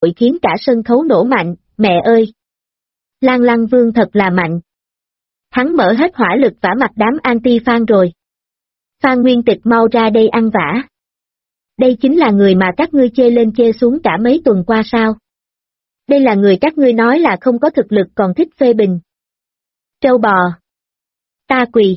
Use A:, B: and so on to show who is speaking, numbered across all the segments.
A: khiến cả sân khấu nổ mạnh, mẹ ơi! Lan Lăng Vương thật là mạnh. Hắn mở hết hỏa lực vả mặt đám anti-fan rồi. Phan Nguyên Tịch mau ra đây ăn vả. Đây chính là người mà các ngươi chê lên chê xuống cả mấy tuần qua sao? Đây là người các ngươi nói là không có thực lực còn thích phê bình. Trâu bò. Ta quỳ.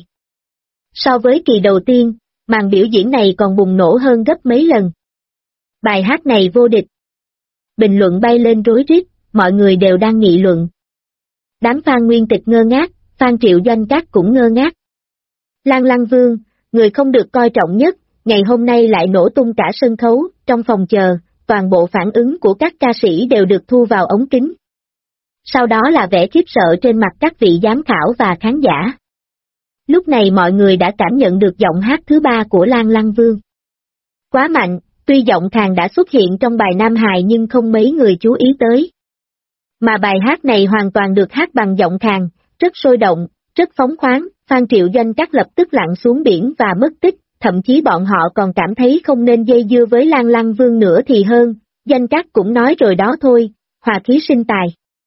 A: So với kỳ đầu tiên, màn biểu diễn này còn bùng nổ hơn gấp mấy lần. Bài hát này vô địch. Bình luận bay lên rối rít, mọi người đều đang nghị luận. Đám Phan Nguyên Tịch ngơ ngác, Phan Triệu Doanh Các cũng ngơ ngác. Lan Lăng Vương, người không được coi trọng nhất, ngày hôm nay lại nổ tung cả sân khấu, trong phòng chờ, toàn bộ phản ứng của các ca sĩ đều được thu vào ống kính. Sau đó là vẻ khiếp sợ trên mặt các vị giám khảo và khán giả. Lúc này mọi người đã cảm nhận được giọng hát thứ ba của Lan Lăng Vương. Quá mạnh, tuy giọng khàn đã xuất hiện trong bài Nam Hài nhưng không mấy người chú ý tới. Mà bài hát này hoàn toàn được hát bằng giọng khàn, rất sôi động, rất phóng khoáng, Phan Triệu Doanh Các lập tức lặn xuống biển và mất tích, thậm chí bọn họ còn cảm thấy không nên dây dưa với Lan Lăng Vương nữa thì hơn, Doanh Các cũng nói rồi đó thôi, hòa khí sinh tài.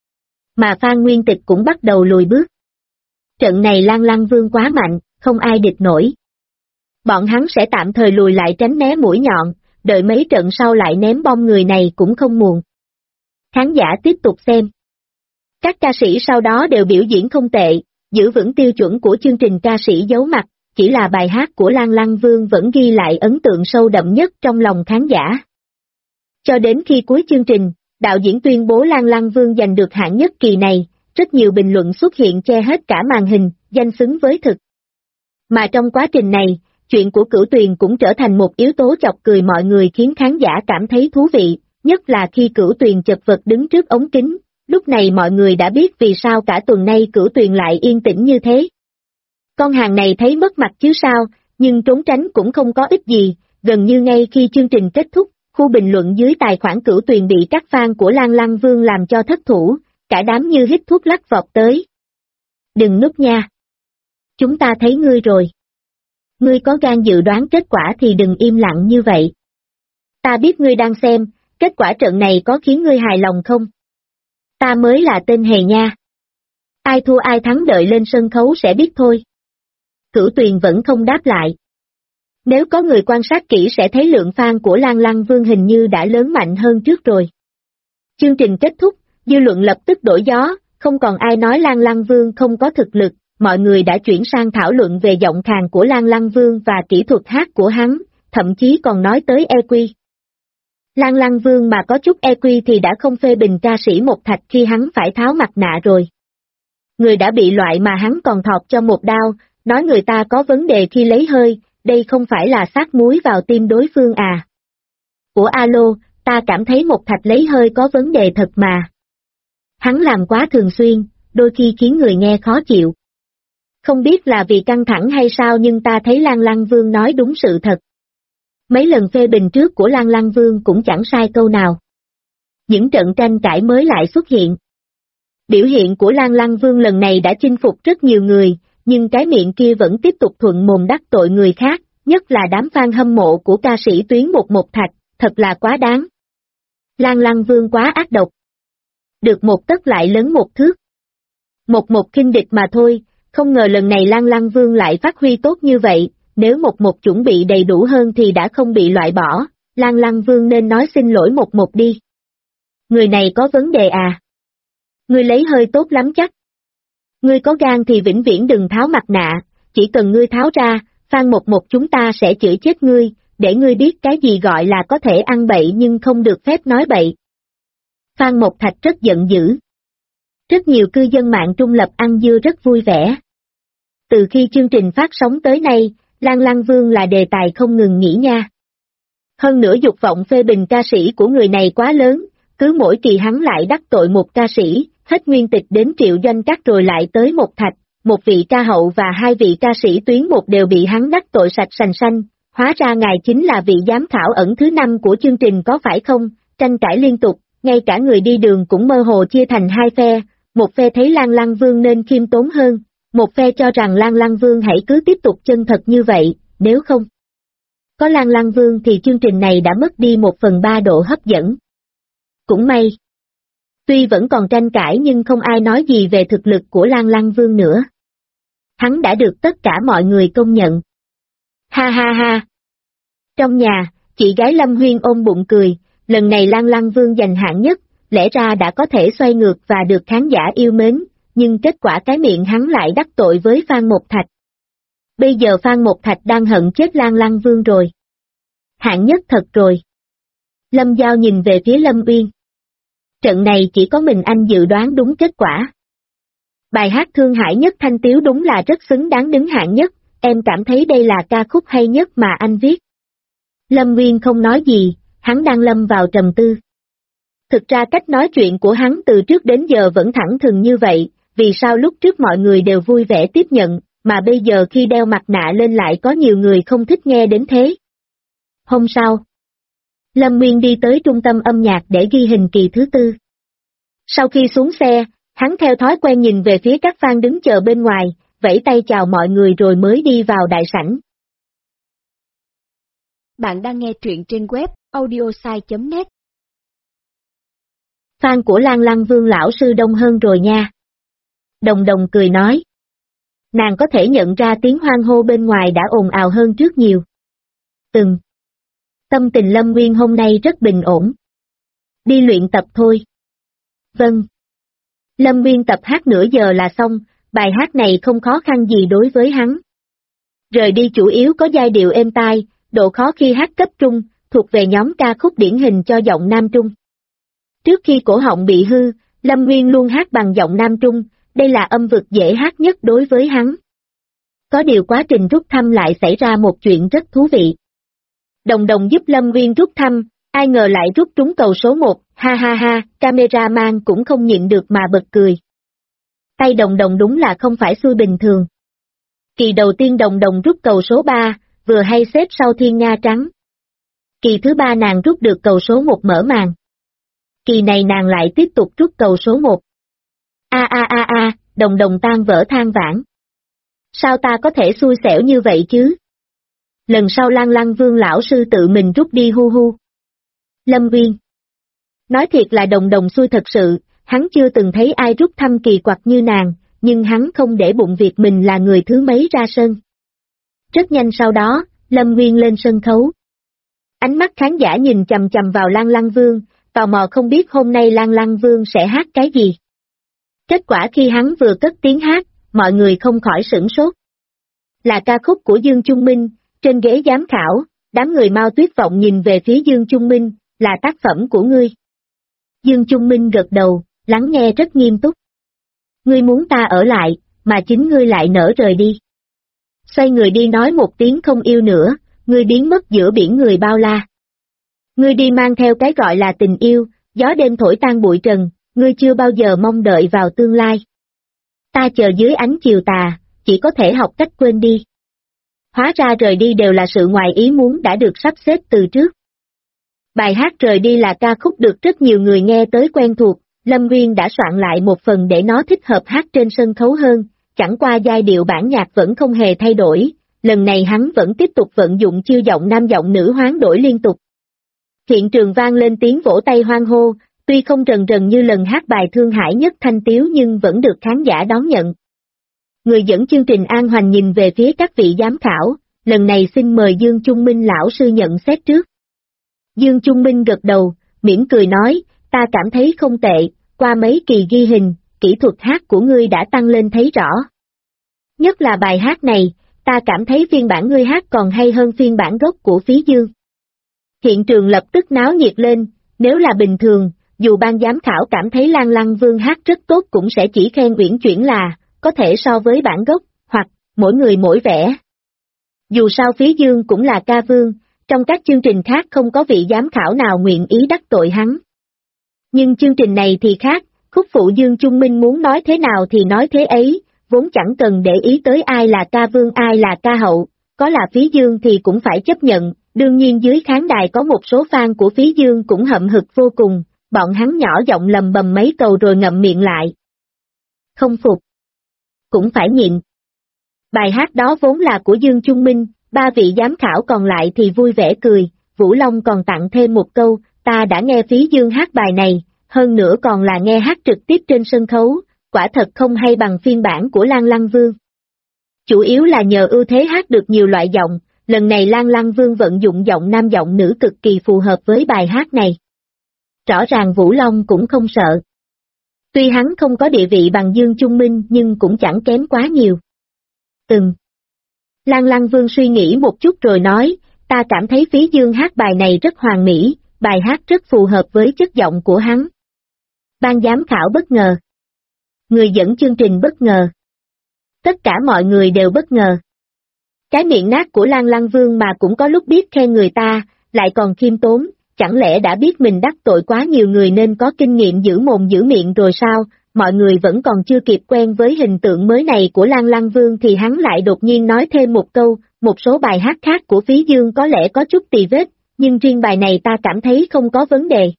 A: Mà Phan Nguyên Tịch cũng bắt đầu lùi bước. Trận này Lan Lăng Vương quá mạnh, không ai địch nổi. Bọn hắn sẽ tạm thời lùi lại tránh né mũi nhọn, đợi mấy trận sau lại ném bom người này cũng không muộn. Khán giả tiếp tục xem. Các ca sĩ sau đó đều biểu diễn không tệ, giữ vững tiêu chuẩn của chương trình ca sĩ giấu mặt, chỉ là bài hát của Lan Lăng Vương vẫn ghi lại ấn tượng sâu đậm nhất trong lòng khán giả. Cho đến khi cuối chương trình, đạo diễn tuyên bố Lan Lăng Vương giành được hạng nhất kỳ này, rất nhiều bình luận xuất hiện che hết cả màn hình, danh xứng với thực. Mà trong quá trình này, chuyện của Cửu Tuyền cũng trở thành một yếu tố chọc cười mọi người khiến khán giả cảm thấy thú vị, nhất là khi Cửu Tuyền chật vật đứng trước ống kính, lúc này mọi người đã biết vì sao cả tuần nay Cửu Tuyền lại yên tĩnh như thế. Con hàng này thấy mất mặt chứ sao, nhưng trốn tránh cũng không có ích gì, gần như ngay khi chương trình kết thúc, khu bình luận dưới tài khoản Cửu Tuyền bị các fan của Lan Lăng Vương làm cho thất thủ, cả đám như hít thuốc lắc vọt tới. Đừng núp nha. Chúng ta thấy ngươi rồi. Ngươi có gan dự đoán kết quả thì đừng im lặng như vậy. Ta biết ngươi đang xem, kết quả trận này có khiến ngươi hài lòng không? Ta mới là tên hề nha. Ai thua ai thắng đợi lên sân khấu sẽ biết thôi. Cửu Tuyền vẫn không đáp lại. Nếu có người quan sát kỹ sẽ thấy lượng fan của Lan Lăng Vương hình như đã lớn mạnh hơn trước rồi. Chương trình kết thúc, dư luận lập tức đổi gió, không còn ai nói Lan Lăng Vương không có thực lực, mọi người đã chuyển sang thảo luận về giọng khàn của Lan Lăng Vương và kỹ thuật hát của hắn, thậm chí còn nói tới EQ. Lan Lăng Vương mà có chút EQ thì đã không phê bình ca sĩ Một Thạch khi hắn phải tháo mặt nạ rồi. Người đã bị loại mà hắn còn thọt cho một đao, nói người ta có vấn đề khi lấy hơi, đây không phải là sát muối vào tim đối phương à. Ủa alo, ta cảm thấy Một Thạch lấy hơi có vấn đề thật mà. Hắn làm quá thường xuyên, đôi khi khiến người nghe khó chịu. Không biết là vì căng thẳng hay sao nhưng ta thấy Lan Lăng Vương nói đúng sự thật. Mấy lần phê bình trước của Lan Lăng Vương cũng chẳng sai câu nào. Những trận tranh cãi mới lại xuất hiện. Biểu hiện của Lan Lăng Vương lần này đã chinh phục rất nhiều người, nhưng cái miệng kia vẫn tiếp tục thuận mồm đắc tội người khác, nhất là đám fan hâm mộ của ca sĩ Tuyến Một Thạch, thật là quá đáng. Lan Lăng Vương quá ác độc. Được một tấc lại lớn một thước. Một khinh địch mà thôi, không ngờ lần này Lan Lăng Vương lại phát huy tốt như vậy, nếu một chuẩn bị đầy đủ hơn thì đã không bị loại bỏ, Lan Lăng Vương nên nói xin lỗi một đi. Người này có vấn đề à? Ngươi lấy hơi tốt lắm chắc. Ngươi có gan thì vĩnh viễn đừng tháo mặt nạ, chỉ cần ngươi tháo ra, fan một chúng ta sẽ chửi chết ngươi, để ngươi biết cái gì gọi là có thể ăn bậy nhưng không được phép nói bậy. Phan Một Thạch rất giận dữ. Rất nhiều cư dân mạng trung lập ăn dưa rất vui vẻ. Từ khi chương trình phát sóng tới nay, Lan Lăng Vương là đề tài không ngừng nghỉ nha. Hơn nữa dục vọng phê bình ca sĩ của người này quá lớn, cứ mỗi kỳ hắn lại đắc tội một ca sĩ, hết Nguyên Tịch đến Triệu Doanh Các rồi lại tới Một Thạch, một vị ca hậu và hai vị ca sĩ Tuyến Một đều bị hắn đắc tội sạch sành xanh, hóa ra ngài chính là vị giám khảo ẩn thứ 5 của chương trình có phải không, tranh cãi liên tục, ngay cả người đi đường cũng mơ hồ chia thành hai phe, một phe thấy Lan Lăng Vương nên khiêm tốn hơn, một phe cho rằng Lan Lăng Vương hãy cứ tiếp tục chân thật như vậy, nếu không có Lan Lăng Vương thì chương trình này đã mất đi 1/3 độ hấp dẫn. Cũng may. Tuy vẫn còn tranh cãi nhưng không ai nói gì về thực lực của Lan Lăng Vương nữa. Hắn đã được tất cả mọi người công nhận. Ha ha ha. Trong nhà, chị gái Lâm Huyên ôm bụng cười, lần này Lan Lăng Vương giành hạng nhất, lẽ ra đã có thể xoay ngược và được khán giả yêu mến, nhưng kết quả cái miệng hắn lại đắc tội với Phan Một Thạch. Bây giờ Phan Một Thạch đang hận chết Lan Lăng Vương rồi. Hạng nhất thật rồi. Lâm Giao nhìn về phía Lâm Uyên. Trận này chỉ có mình anh dự đoán đúng kết quả. Bài hát Thương Hải Nhất Thanh Tiếu đúng là rất xứng đáng đứng hạng nhất, em cảm thấy đây là ca khúc hay nhất mà anh viết. Lâm Uyên không nói gì, hắn đang lâm vào trầm tư. Thực ra cách nói chuyện của hắn từ trước đến giờ vẫn thẳng thừng như vậy, vì sao lúc trước mọi người đều vui vẻ tiếp nhận, mà bây giờ khi đeo mặt nạ lên lại có nhiều người không thích nghe đến thế. Hôm sau, Lâm Nguyên đi tới trung tâm âm nhạc để ghi hình kỳ thứ 4. Sau khi xuống xe, hắn theo thói quen nhìn về phía các fan đứng chờ bên ngoài, vẫy tay chào mọi người rồi mới đi vào đại sảnh.
B: Bạn đang nghe truyện trên web audiosai.net.
A: Fan của Lan Lăng Vương lão sư đông hơn rồi nha. Đồng Đồng cười nói. Nàng có thể nhận ra tiếng hoan hô bên ngoài đã ồn ào hơn trước nhiều. Tâm tình Lâm Nguyên hôm nay rất bình ổn. Đi luyện tập thôi. Vâng. Lâm Nguyên tập hát nửa giờ là xong, bài hát này không khó khăn gì đối với hắn. Rời đi chủ yếu có giai điệu êm tai, độ khó khi hát cấp trung, thuộc về nhóm ca khúc điển hình cho giọng nam trung. Trước khi cổ họng bị hư, Lâm Nguyên luôn hát bằng giọng nam trung, đây là âm vực dễ hát nhất đối với hắn. Có điều quá trình rút thăm lại xảy ra một chuyện rất thú vị. Đồng Đồng giúp Lâm Nguyên rút thăm, ai ngờ lại rút trúng cầu số 1, ha ha ha, cameraman cũng không nhịn được mà bật cười. Tay Đồng Đồng đúng là không phải xui bình thường. Kỳ đầu tiên Đồng Đồng rút cầu số 3, vừa hay xếp sau Thiên Nga Trắng. Kỳ thứ 3 nàng rút được cầu số 1 mở màn. Kỳ này nàng lại tiếp tục rút cầu số 1. Đồng Đồng tan vỡ than vãn. Sao ta có thể xui xẻo như vậy chứ? Lần sau Lan Lăng Vương lão sư tự mình rút đi hu hu. Lâm Nguyên. Nói thiệt là Đồng Đồng xui thật sự, hắn chưa từng thấy ai rút thăm kỳ quặc như nàng, nhưng hắn không để bụng việc mình là người thứ mấy ra sân. Rất nhanh sau đó, Lâm Nguyên lên sân khấu. Ánh mắt khán giả nhìn chằm chằm vào Lan Lăng Vương, tò mò không biết hôm nay Lan Lăng Vương sẽ hát cái gì. Kết quả khi hắn vừa cất tiếng hát, mọi người không khỏi sửng sốt. Là ca khúc của Dương Trung Minh, trên ghế giám khảo, đám người Mao Tuyết Vọng nhìn về phía Dương Trung Minh, là tác phẩm của ngươi. Dương Trung Minh gật đầu, lắng nghe rất nghiêm túc. Ngươi muốn ta ở lại, mà chính ngươi lại nỡ rời đi. Xoay người đi nói một tiếng không yêu nữa, ngươi biến mất giữa biển người bao la. Ngươi đi mang theo cái gọi là tình yêu, gió đêm thổi tan bụi trần, ngươi chưa bao giờ mong đợi vào tương lai. Ta chờ dưới ánh chiều tà, chỉ có thể học cách quên đi. Hóa ra rời đi đều là sự ngoài ý muốn đã được sắp xếp từ trước. Bài hát Rời Đi là ca khúc được rất nhiều người nghe tới quen thuộc, Lâm Nguyên đã soạn lại một phần để nó thích hợp hát trên sân khấu hơn, chẳng qua giai điệu bản nhạc vẫn không hề thay đổi, lần này hắn vẫn tiếp tục vận dụng chiêu giọng nam giọng nữ hoán đổi liên tục. Hiện trường vang lên tiếng vỗ tay hoan hô, tuy không rần rần như lần hát bài Thương Hải Nhất Thanh Tiếu nhưng vẫn được khán giả đón nhận. Người dẫn chương trình An Hoành nhìn về phía các vị giám khảo, lần này xin mời Dương Trung Minh lão sư nhận xét trước. Dương Trung Minh gật đầu, mỉm cười nói, ta cảm thấy không tệ, qua mấy kỳ ghi hình, kỹ thuật hát của ngươi đã tăng lên thấy rõ. Nhất là bài hát này, ta cảm thấy phiên bản ngươi hát còn hay hơn phiên bản gốc của Phí Dương. Hiện trường lập tức náo nhiệt lên, nếu là bình thường, dù ban giám khảo cảm thấy Lan Lăng Vương hát rất tốt cũng sẽ chỉ khen uyển chuyển là, có thể so với bản gốc, hoặc, mỗi người mỗi vẻ. Dù sao Phí Dương cũng là ca vương, trong các chương trình khác không có vị giám khảo nào nguyện ý đắc tội hắn. Nhưng chương trình này thì khác, khúc phụ Dương Trung Minh muốn nói thế nào thì nói thế ấy, vốn chẳng cần để ý tới ai là ca vương ai là ca hậu, có là Phí Dương thì cũng phải chấp nhận, đương nhiên dưới khán đài có một số fan của Phí Dương cũng hậm hực vô cùng, bọn hắn nhỏ giọng lầm bầm mấy câu rồi ngậm miệng lại. Không phục. Cũng phải nhịn. Bài hát đó vốn là của Dương Trung Minh, ba vị giám khảo còn lại thì vui vẻ cười, Vũ Long còn tặng thêm một câu, ta đã nghe Phí Dương hát bài này, hơn nữa còn là nghe hát trực tiếp trên sân khấu, quả thật không hay bằng phiên bản của Lan Lăng Vương. Chủ yếu là nhờ ưu thế hát được nhiều loại giọng, lần này Lan Lăng Vương vận dụng giọng nam giọng nữ cực kỳ phù hợp với bài hát này. Rõ ràng Vũ Long cũng không sợ. Tuy hắn không có địa vị bằng Dương Trung Minh nhưng cũng chẳng kém quá nhiều. Lan Lăng Vương suy nghĩ một chút rồi nói, ta cảm thấy Phí Dương hát bài này rất hoàn mỹ, bài hát rất phù hợp với chất giọng của hắn. Ban giám khảo bất ngờ. Người dẫn chương trình bất ngờ. Tất cả mọi người đều bất ngờ. Cái miệng nát của Lan Lăng Vương mà cũng có lúc biết khen người ta, lại còn khiêm tốn, chẳng lẽ đã biết mình đắc tội quá nhiều người nên có kinh nghiệm giữ mồm giữ miệng rồi sao? Mọi người vẫn còn chưa kịp quen với hình tượng mới này của Lan Lăng Vương thì hắn lại đột nhiên nói thêm một câu, một số bài hát khác của Phí Dương có lẽ có chút tì vết, nhưng riêng bài này ta cảm thấy không có vấn đề.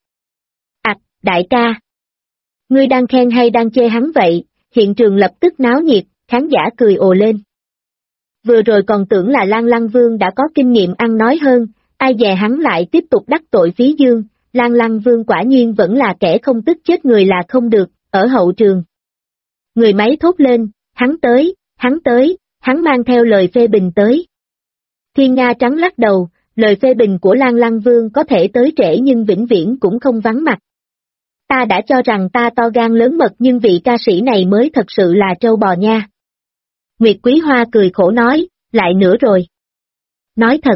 A: Đại ca! Ngươi đang khen hay đang chê hắn vậy? Hiện trường lập tức náo nhiệt, khán giả cười ồ lên. Vừa rồi còn tưởng là Lan Lăng Vương đã có kinh nghiệm ăn nói hơn, ai dè hắn lại tiếp tục đắc tội Phí Dương, Lan Lăng Vương quả nhiên vẫn là kẻ không tức chết người là không được, ở hậu trường. Người máy thốt lên, hắn tới, hắn mang theo lời phê bình tới. Thiên Nga trắng lắc đầu, lời phê bình của Lan Lăng Vương có thể tới trễ nhưng vĩnh viễn cũng không vắng mặt. Ta đã cho rằng ta to gan lớn mật nhưng vị ca sĩ này mới thật sự là trâu bò nha. Nguyệt Quý Hoa cười khổ nói, lại nữa rồi. Nói thật.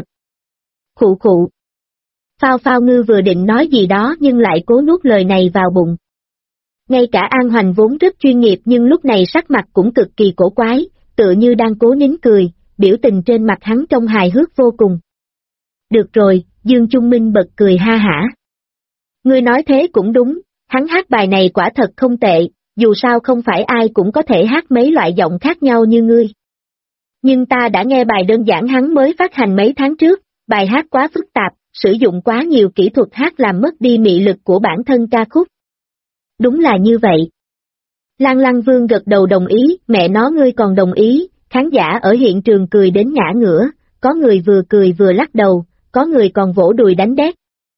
A: Khụ. Phao Phao Ngư vừa định nói gì đó nhưng lại cố nuốt lời này vào bụng. Ngay cả An Hoành vốn rất chuyên nghiệp nhưng lúc này sắc mặt cũng cực kỳ cổ quái, tựa như đang cố nín cười, biểu tình trên mặt hắn trông hài hước vô cùng. Được rồi, Dương Trung Minh bật cười ha hả. Ngươi nói thế cũng đúng, hắn hát bài này quả thật không tệ, dù sao không phải ai cũng có thể hát mấy loại giọng khác nhau như ngươi. Nhưng ta đã nghe bài đơn giản hắn mới phát hành mấy tháng trước, bài hát quá phức tạp, sử dụng quá nhiều kỹ thuật hát làm mất đi mị lực của bản thân ca khúc. Đúng là như vậy. Lan Lăng Vương gật đầu đồng ý, mẹ nó ngươi còn đồng ý, khán giả ở hiện trường cười đến ngã ngửa, có người vừa cười vừa lắc đầu, có người còn vỗ đùi đánh đét.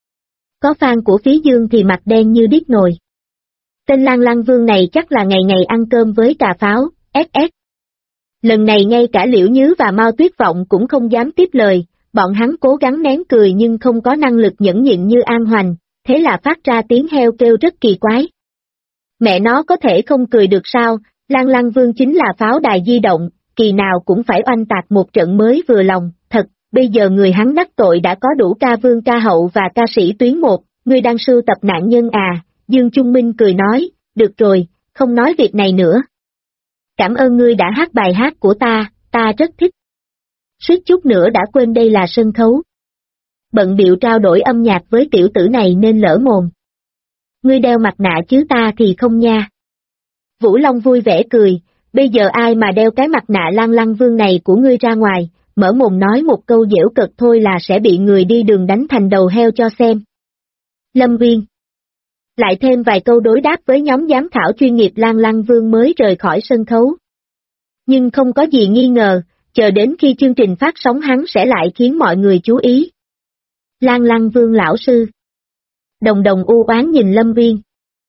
A: Có fan của Phí Dương thì mặt đen như điếc nồi. Tên Lan Lăng Vương này chắc là ngày ngày ăn cơm với cà pháo, SS. Lần này ngay cả Liễu Nhứ và Mao Tuyết Vọng cũng không dám tiếp lời, bọn hắn cố gắng nén cười nhưng không có năng lực nhẫn nhịn như An Hoành, thế là phát ra tiếng heo kêu rất kỳ quái. Mẹ nó có thể không cười được sao, Lan Lăng Vương chính là pháo đài di động, kỳ nào cũng phải oanh tạc một trận mới vừa lòng, thật, bây giờ người hắn đắc tội đã có đủ ca vương ca hậu và ca sĩ tuyến một, ngươi đang sưu tập nạn nhân à, Dương Trung Minh cười nói, được rồi, không nói việc này nữa. Cảm ơn ngươi đã hát bài hát của ta rất thích. Suýt chút nữa đã quên đây là sân khấu. Bận bịu trao đổi âm nhạc với tiểu tử này nên lỡ mồm. Ngươi đeo mặt nạ chứ ta thì không nha. Vũ Long vui vẻ cười, bây giờ ai mà đeo cái mặt nạ Lan Lăng Vương này của ngươi ra ngoài, mở mồm nói một câu giễu cợt thôi là sẽ bị người đi đường đánh thành đầu heo cho xem. Lâm Uyên. Lại thêm vài câu đối đáp với nhóm giám khảo chuyên nghiệp Lan Lăng Vương mới rời khỏi sân khấu. Nhưng không có gì nghi ngờ, chờ đến khi chương trình phát sóng hắn sẽ lại khiến mọi người chú ý. Lan Lăng Vương lão sư. Đồng Đồng u oán nhìn Lâm Uyên.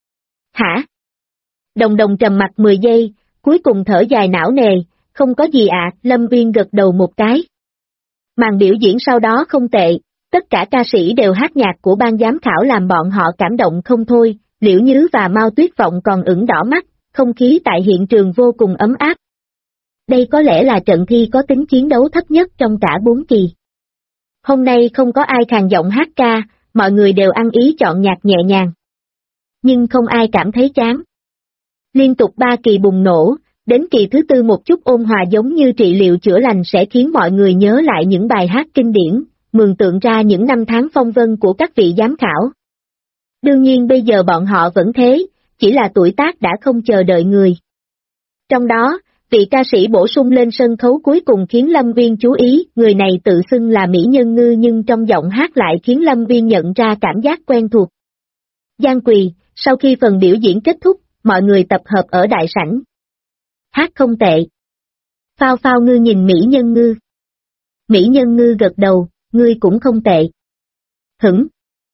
A: Hả? Đồng Đồng trầm mặt 10 giây, cuối cùng thở dài não nề, không có gì ạ, Lâm Uyên gật đầu một cái. Màn biểu diễn sau đó không tệ, tất cả ca sĩ đều hát nhạc của ban giám khảo làm bọn họ cảm động không thôi, Liễu Nhứ và Mao Tuyết Vọng còn ửng đỏ mắt, không khí tại hiện trường vô cùng ấm áp. Đây có lẽ là trận thi có tính chiến đấu thấp nhất trong cả 4 kỳ. Hôm nay không có ai khàn giọng hát ca, mọi người đều ăn ý chọn nhạc nhẹ nhàng. Nhưng không ai cảm thấy chán. Liên tục 3 kỳ bùng nổ, đến kỳ thứ 4 một chút ôn hòa giống như trị liệu chữa lành sẽ khiến mọi người nhớ lại những bài hát kinh điển, mường tượng ra những năm tháng phong vân của các vị giám khảo. Đương nhiên bây giờ bọn họ vẫn thế, chỉ là tuổi tác đã không chờ đợi người. Trong đó, vị ca sĩ bổ sung lên sân khấu cuối cùng khiến Lâm Uyên chú ý, người này tự xưng là Mỹ Nhân Ngư nhưng trong giọng hát lại khiến Lâm Uyên nhận ra cảm giác quen thuộc. Giang Quỳ, sau khi phần biểu diễn kết thúc, mọi người tập hợp ở đại sảnh. Hát không tệ. Phao Phao Ngư nhìn Mỹ Nhân Ngư. Mỹ Nhân Ngư gật đầu, ngươi cũng không tệ. Hửng.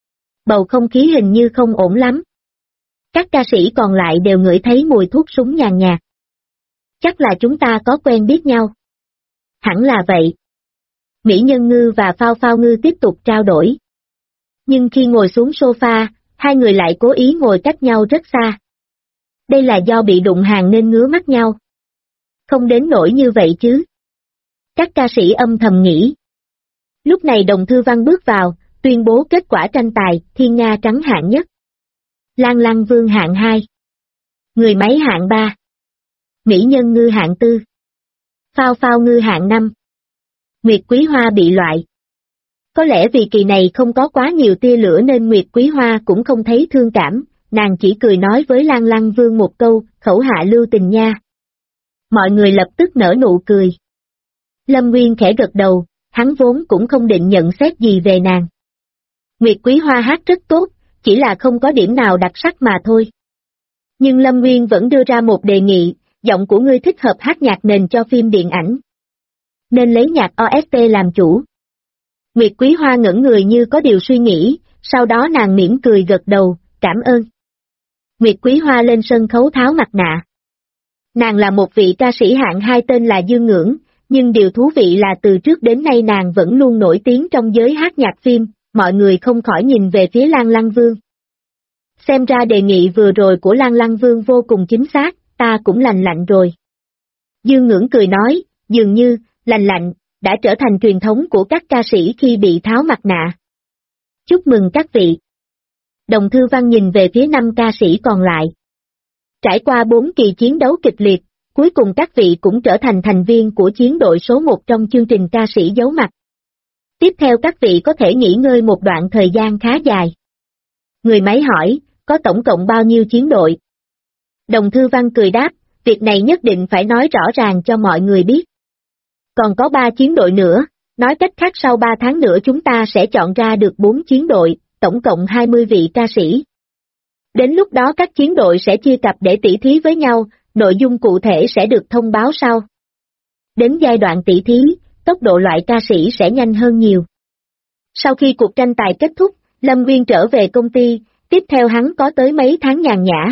A: bầu không khí hình như không ổn lắm. Các ca sĩ còn lại đều ngửi thấy mùi thuốc súng nhàn nhạt. Chắc là chúng ta có quen biết nhau. Hẳn là vậy. Mỹ Nhân Ngư và Phao Phao Ngư tiếp tục trao đổi. Nhưng khi ngồi xuống sofa, hai người lại cố ý ngồi cách nhau rất xa. Đây là do bị đụng hàng nên ngứa mắt nhau. Không đến nỗi như vậy chứ. Các ca sĩ âm thầm nghĩ. Lúc này Đồng Thư Văn bước vào, tuyên bố kết quả tranh tài, Thiên Nga Trắng hạng nhất. Lan Lăng Vương hạng 2. Người máy hạng 3. Mỹ Nhân Ngư hạng 4. Phao Phao Ngư hạng 5. Nguyệt Quý Hoa bị loại. Có lẽ vì kỳ này không có quá nhiều tia lửa nên Nguyệt Quý Hoa cũng không thấy thương cảm, nàng chỉ cười nói với Lan Lăng Vương một câu, khẩu hạ lưu tình nha. Mọi người lập tức nở nụ cười. Lâm Nguyên khẽ gật đầu, hắn vốn cũng không định nhận xét gì về nàng. Nguyệt Quý Hoa hát rất tốt, chỉ là không có điểm nào đặc sắc mà thôi. Nhưng Lâm Nguyên vẫn đưa ra một đề nghị, giọng của ngươi thích hợp hát nhạc nền cho phim điện ảnh. Nên lấy nhạc OST làm chủ. Nguyệt Quý Hoa ngẩn người như có điều suy nghĩ, sau đó nàng mỉm cười gật đầu, cảm ơn. Nguyệt Quý Hoa lên sân khấu tháo mặt nạ. Nàng là một vị ca sĩ hạng 2 tên là Dương Ngưỡng, nhưng điều thú vị là từ trước đến nay nàng vẫn luôn nổi tiếng trong giới hát nhạc phim, mọi người không khỏi nhìn về phía Lan Lăng Vương. Xem ra đề nghị vừa rồi của Lan Lăng Vương vô cùng chính xác, ta cũng lành lạnh rồi. Dương Ngưỡng cười nói, dường như, lành lạnh, đã trở thành truyền thống của các ca sĩ khi bị tháo mặt nạ. Chúc mừng các vị. Đồng Thư Văn nhìn về phía 5 ca sĩ còn lại. Trải qua 4 kỳ chiến đấu kịch liệt, cuối cùng các vị cũng trở thành thành viên của chiến đội số 1 trong chương trình ca sĩ giấu mặt. Tiếp theo các vị có thể nghỉ ngơi một đoạn thời gian khá dài. Người máy hỏi, có tổng cộng bao nhiêu chiến đội? Đồng Thư Văn cười đáp, việc này nhất định phải nói rõ ràng cho mọi người biết. Còn có 3 chiến đội nữa, nói cách khác sau 3 tháng nữa chúng ta sẽ chọn ra được 4 chiến đội, tổng cộng 20 vị ca sĩ. Đến lúc đó các chiến đội sẽ chia cặp để tỉ thí với nhau, nội dung cụ thể sẽ được thông báo sau. Đến giai đoạn tỉ thí, tốc độ loại ca sĩ sẽ nhanh hơn nhiều. Sau khi cuộc tranh tài kết thúc, Lâm Nguyên trở về công ty, tiếp theo hắn có tới mấy tháng nhàn nhã.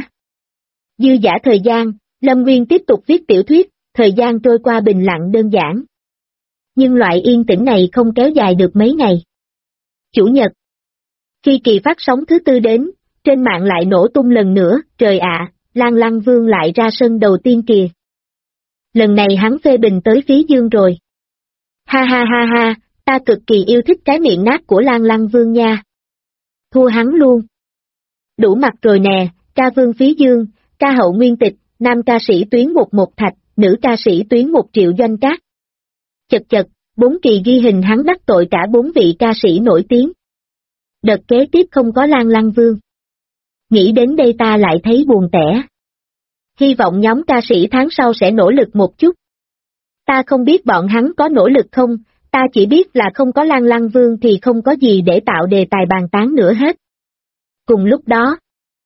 A: Dư dả thời gian, Lâm Nguyên tiếp tục viết tiểu thuyết, thời gian trôi qua bình lặng đơn giản. Nhưng loại yên tĩnh này không kéo dài được mấy ngày. Chủ nhật. Khi kỳ phát sóng thứ 4 đến, trên mạng lại nổ tung lần nữa, trời ạ, Lan Lăng Vương lại ra sân đầu tiên kìa. Lần này hắn phê bình tới Phí Dương rồi. Ha ha ha ha, ta cực kỳ yêu thích cái miệng nát của Lan Lăng Vương nha. Thua hắn luôn. Đủ mặt rồi nè, ca vương Phí Dương, ca hậu Nguyên Tịch, nam ca sĩ Tuyến Một Thạch, nữ ca sĩ Tuyến 1 Triệu Doanh Cát. Chật chật, 4 kỳ ghi hình hắn đắc tội cả 4 vị ca sĩ nổi tiếng. Đợt kế tiếp không có Lan Lăng Vương. Nghĩ đến đây ta lại thấy buồn tẻ. Hy vọng nhóm ca sĩ tháng sau sẽ nỗ lực một chút. Ta không biết bọn hắn có nỗ lực không, ta chỉ biết là không có Lan Lăng Vương thì không có gì để tạo đề tài bàn tán nữa hết. Cùng lúc đó,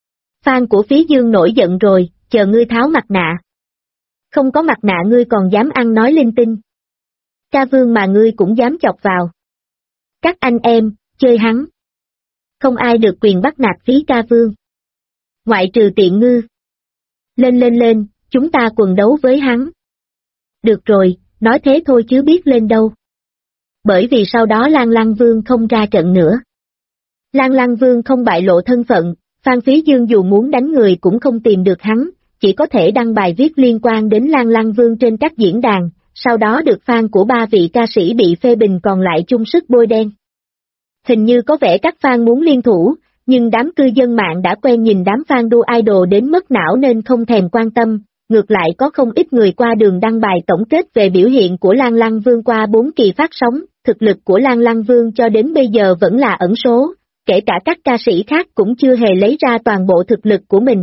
A: fan của Phí Dương nổi giận rồi, chờ ngươi tháo mặt nạ. Không có mặt nạ ngươi còn dám ăn nói linh tinh. Ca vương mà ngươi cũng dám chọc vào. Các anh em, chơi hắn. Không ai được quyền bắt nạt Phí ca vương. Ngoại trừ Tiện Ngư. Lên lên lên, chúng ta quần đấu với hắn. Được rồi, nói thế thôi chứ biết lên đâu. Bởi vì sau đó Lan Lăng Vương không ra trận nữa. Lan Lăng Vương không bại lộ thân phận, Phan Phí Dương dù muốn đánh người cũng không tìm được hắn, chỉ có thể đăng bài viết liên quan đến Lan Lăng Vương trên các diễn đàn, sau đó được fan của 3 vị ca sĩ bị phê bình còn lại chung sức bôi đen. Hình như có vẻ các fan muốn liên thủ, nhưng đám cư dân mạng đã quen nhìn đám fan đua idol đến mất não nên không thèm quan tâm, ngược lại có không ít người qua đường đăng bài tổng kết về biểu hiện của Lan Lăng Vương qua 4 kỳ phát sóng, thực lực của Lan Lăng Vương cho đến bây giờ vẫn là ẩn số, kể cả các ca sĩ khác cũng chưa hề lấy ra toàn bộ thực lực của mình.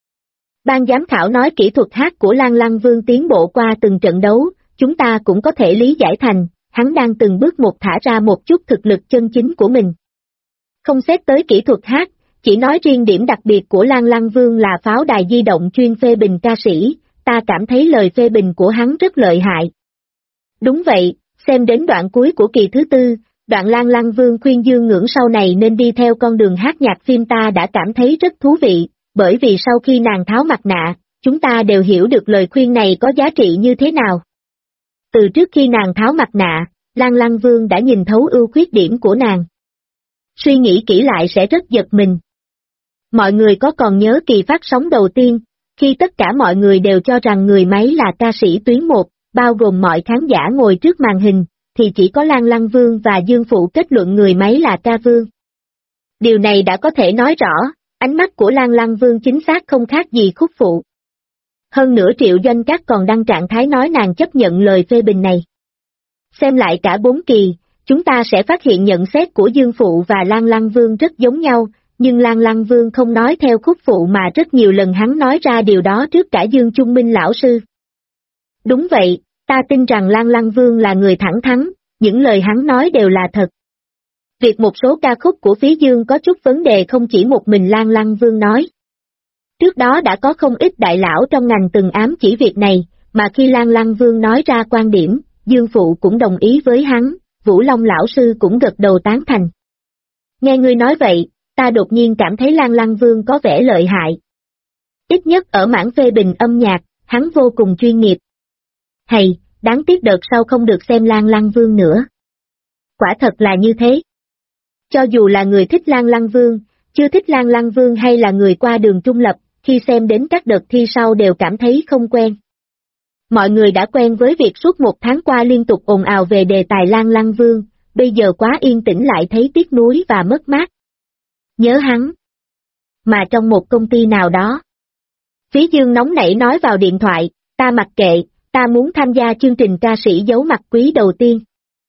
A: Ban giám khảo nói kỹ thuật hát của Lan Lăng Vương tiến bộ qua từng trận đấu, chúng ta cũng có thể lý giải thành, hắn đang từng bước một thả ra một chút thực lực chân chính của mình. Không xét tới kỹ thuật hát, chỉ nói riêng điểm đặc biệt của Lan Lăng Vương là pháo đài di động chuyên phê bình ca sĩ, ta cảm thấy lời phê bình của hắn rất lợi hại. Đúng vậy, xem đến đoạn cuối của kỳ thứ 4, Đoạn Lan Lăng Vương khuyên Dương Ngưỡng sau này nên đi theo con đường hát nhạc phim ta đã cảm thấy rất thú vị, bởi vì sau khi nàng tháo mặt nạ, chúng ta đều hiểu được lời khuyên này có giá trị như thế nào. Từ trước khi nàng tháo mặt nạ, Lan Lăng Vương đã nhìn thấu ưu khuyết điểm của nàng. Suy nghĩ kỹ lại sẽ rất giật mình. Mọi người có còn nhớ kỳ phát sóng đầu tiên, khi tất cả mọi người đều cho rằng người máy là ca sĩ tuyến 1, bao gồm mọi khán giả ngồi trước màn hình, thì chỉ có Lan Lăng Vương và Dương Phụ kết luận người máy là ca vương. Điều này đã có thể nói rõ, ánh mắt của Lan Lăng Vương chính xác không khác gì khúc phụ. Hơn nửa triệu doanh các còn đăng trạng thái nói nàng chấp nhận lời phê bình này. Xem lại cả 4 kỳ, chúng ta sẽ phát hiện nhận xét của Dương Phụ và Lan Lăng Vương rất giống nhau, nhưng Lan Lăng Vương không nói theo khúc phụ mà rất nhiều lần hắn nói ra điều đó trước cả Dương Trung Minh lão sư. Đúng vậy, ta tin rằng Lan Lăng Vương là người thẳng thắn, những lời hắn nói đều là thật. Việc một số ca khúc của phía Dương có chút vấn đề không chỉ một mình Lan Lăng Vương nói. Trước đó đã có không ít đại lão trong ngành từng ám chỉ việc này, mà khi Lan Lăng Vương nói ra quan điểm, Dương Phụ cũng đồng ý với hắn, Vũ Long lão sư cũng gật đầu tán thành. Nghe ngươi nói vậy, ta đột nhiên cảm thấy Lan Lăng Vương có vẻ lợi hại. Ít nhất ở mảng phê bình âm nhạc, hắn vô cùng chuyên nghiệp. Hay, đáng tiếc đợt sau không được xem Lan Lăng Vương nữa. Quả thật là như thế. Cho dù là người thích Lan Lăng Vương, chưa thích Lan Lăng Vương hay là người qua đường trung lập, khi xem đến các đợt thi sau đều cảm thấy không quen. Mọi người đã quen với việc suốt 1 tháng qua liên tục ồn ào về đề tài Lan Lăng Vương, bây giờ quá yên tĩnh lại thấy tiếc nuối và mất mát. Nhớ hắn. Mà trong một công ty nào đó. Phía Dương nóng nảy nói vào điện thoại, ta mặc kệ, ta muốn tham gia chương trình ca sĩ giấu mặt quý đầu tiên.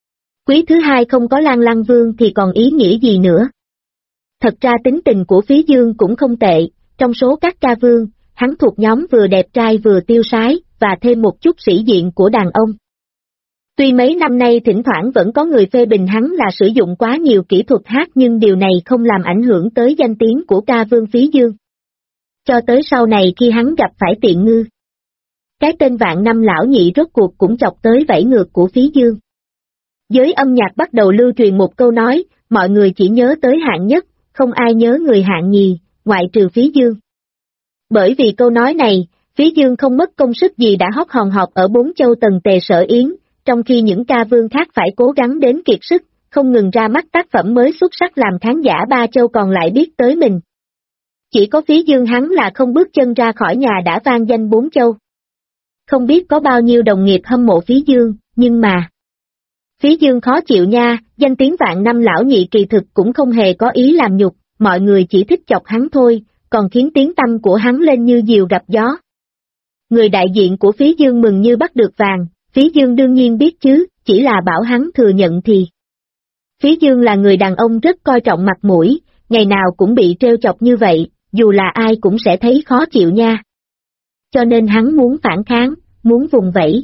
A: Quý thứ 2 không có Lan Lăng Vương thì còn ý nghĩa gì nữa. Thật ra tính tình của phía Dương cũng không tệ, trong số các ca vương, hắn thuộc nhóm vừa đẹp trai vừa tiêu sái, và thêm một chút sĩ diện của đàn ông. Tuy mấy năm nay thỉnh thoảng vẫn có người phê bình hắn là sử dụng quá nhiều kỹ thuật hát nhưng điều này không làm ảnh hưởng tới danh tiếng của ca vương phía Dương. Cho tới sau này khi hắn gặp phải Tiện Ngư. Cái tên Vạn Năm lão nhị rốt cuộc cũng chọc tới vẫy ngược của phía Dương. Giới âm nhạc bắt đầu lưu truyền một câu nói, mọi người chỉ nhớ tới hạng nhất, không ai nhớ người hạng nhì, ngoại trừ phía Dương. Bởi vì câu nói này, phía Dương không mất công sức gì đã hót hòn họp ở 4 châu Tần Tề Sở Yến, trong khi những ca vương khác phải cố gắng đến kiệt sức, không ngừng ra mắt tác phẩm mới xuất sắc làm khán giả 3 châu còn lại biết tới mình. Chỉ có phía Dương hắn là không bước chân ra khỏi nhà đã vang danh 4 châu. Không biết có bao nhiêu đồng nghiệp hâm mộ phía Dương, nhưng mà... Phía Dương khó chịu nha, danh tiếng Vạn Năm lão nhị kỳ thực cũng không hề có ý làm nhục, mọi người chỉ thích chọc hắn thôi, còn khiến tiếng tăm của hắn lên như diều gặp gió. Người đại diện của phía Dương mừng như bắt được vàng, phía Dương đương nhiên biết chứ, chỉ là bảo hắn thừa nhận thì. Phía Dương là người đàn ông rất coi trọng mặt mũi, ngày nào cũng bị trêu chọc như vậy, dù là ai cũng sẽ thấy khó chịu nha. Cho nên hắn muốn phản kháng, muốn vùng vẫy.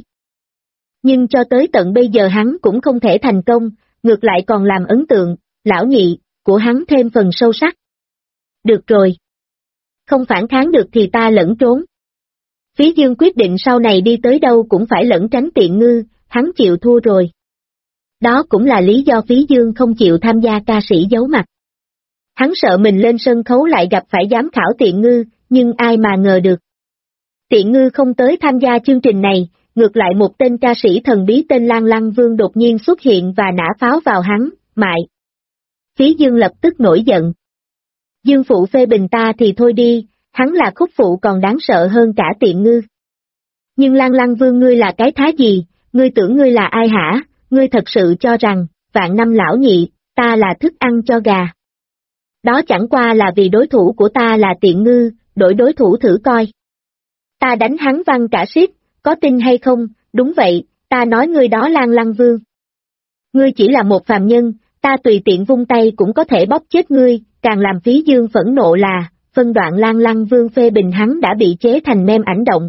A: Nhưng cho tới tận bây giờ hắn cũng không thể thành công, ngược lại còn làm ấn tượng, lão nhị, của hắn thêm phần sâu sắc. Được rồi. Không phản kháng được thì ta lẩn trốn. Phía Dương quyết định sau này đi tới đâu cũng phải lẩn tránh Tiện Ngư, hắn chịu thua rồi. Đó cũng là lý do phía Dương không chịu tham gia ca sĩ giấu mặt. Hắn sợ mình lên sân khấu lại gặp phải giám khảo Tiện Ngư, nhưng ai mà ngờ được. Tiện Ngư không tới tham gia chương trình này, ngược lại một tên ca sĩ thần bí tên Lan Lăng Vương đột nhiên xuất hiện và nã pháo vào hắn, mại. Phía Dương lập tức nổi giận. Dương Phụ phê bình ta thì thôi đi, hắn là khúc phụ còn đáng sợ hơn cả Tiện Ngư. Nhưng Lan Lăng Vương ngươi là cái thá gì, ngươi tưởng ngươi là ai hả, ngươi thật sự cho rằng, Vạn Năm lão nhị, ta là thức ăn cho gà. Đó chẳng qua là vì đối thủ của ta là Tiện Ngư, đổi đối thủ thử coi. Ta đánh hắn văng cả xít, có tin hay không, đúng vậy, ta nói ngươi đó Lan Lăng Vương. Ngươi chỉ là một phàm nhân, ta tùy tiện vung tay cũng có thể bóp chết ngươi, càng làm phía Dương phẫn nộ là, phân đoạn Lan Lăng Vương phê bình hắn đã bị chế thành meme ảnh động.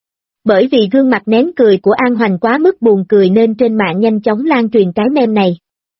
A: Bởi vì gương mặt nén cười của An Hoành quá mức buồn cười nên trên mạng nhanh chóng lan truyền cái meme này.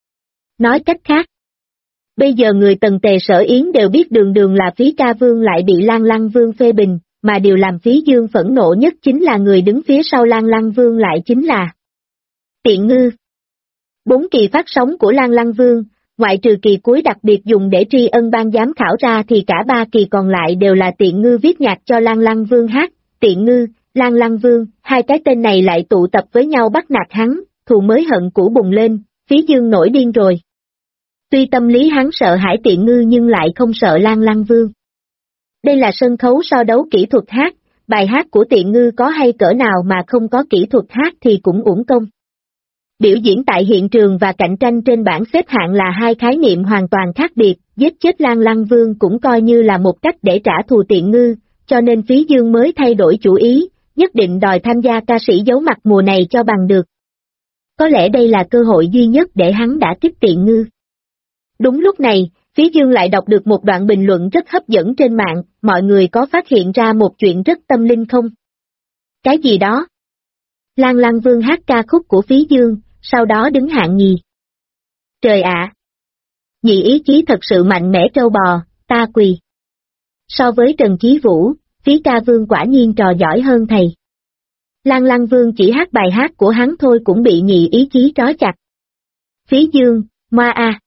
A: Nói cách khác, bây giờ người Tần Tề Sở Yến đều biết đường đường là phí ca vương lại bị Lan Lăng Vương phê bình, mà điều làm phí Dương phẫn nộ nhất chính là người đứng phía sau Lan Lăng Vương lại chính là Tiện Ngư. 4 kỳ phát sóng của Lan Lăng Vương, ngoại trừ kỳ cuối đặc biệt dùng để tri ân ban giám khảo ra thì cả 3 kỳ còn lại đều là Tiện Ngư viết nhạc cho Lan Lăng Vương hát. Tiện Ngư, Lan Lăng Vương, hai cái tên này lại tụ tập với nhau bắt nạt hắn, thù mới hận cũ bùng lên, Phí Dương nổi điên rồi. Tuy tâm lý hắn sợ hãi Tiện Ngư nhưng lại không sợ Lan Lăng Vương. Đây là sân khấu so đấu kỹ thuật hát, bài hát của Tiện Ngư có hay cỡ nào mà không có kỹ thuật hát thì cũng uổng công. Biểu diễn tại hiện trường và cạnh tranh trên bảng xếp hạng là hai khái niệm hoàn toàn khác biệt, giết chết Lan Lăng Vương cũng coi như là một cách để trả thù Tiện Ngư, cho nên Phí Dương mới thay đổi chủ ý, nhất định đòi tham gia ca sĩ giấu mặt mùa này cho bằng được. Có lẽ đây là cơ hội duy nhất để hắn đã kích Tiện Ngư. Đúng lúc này, Phí Dương lại đọc được một đoạn bình luận rất hấp dẫn trên mạng, mọi người có phát hiện ra một chuyện rất tâm linh không? Cái gì đó? Lan Lăng Vương hát ca khúc của Phí Dương, sau đó đứng hạng nhì. Trời ạ! Nhị ý chí thật sự mạnh mẽ trâu bò, ta quỳ. So với Trần Chí Vũ, Phí ca Vương quả nhiên trò giỏi hơn thầy. Lan Lăng Vương chỉ hát bài hát của hắn thôi cũng bị nhị ý chí trói chặt. Phí Dương, moa a.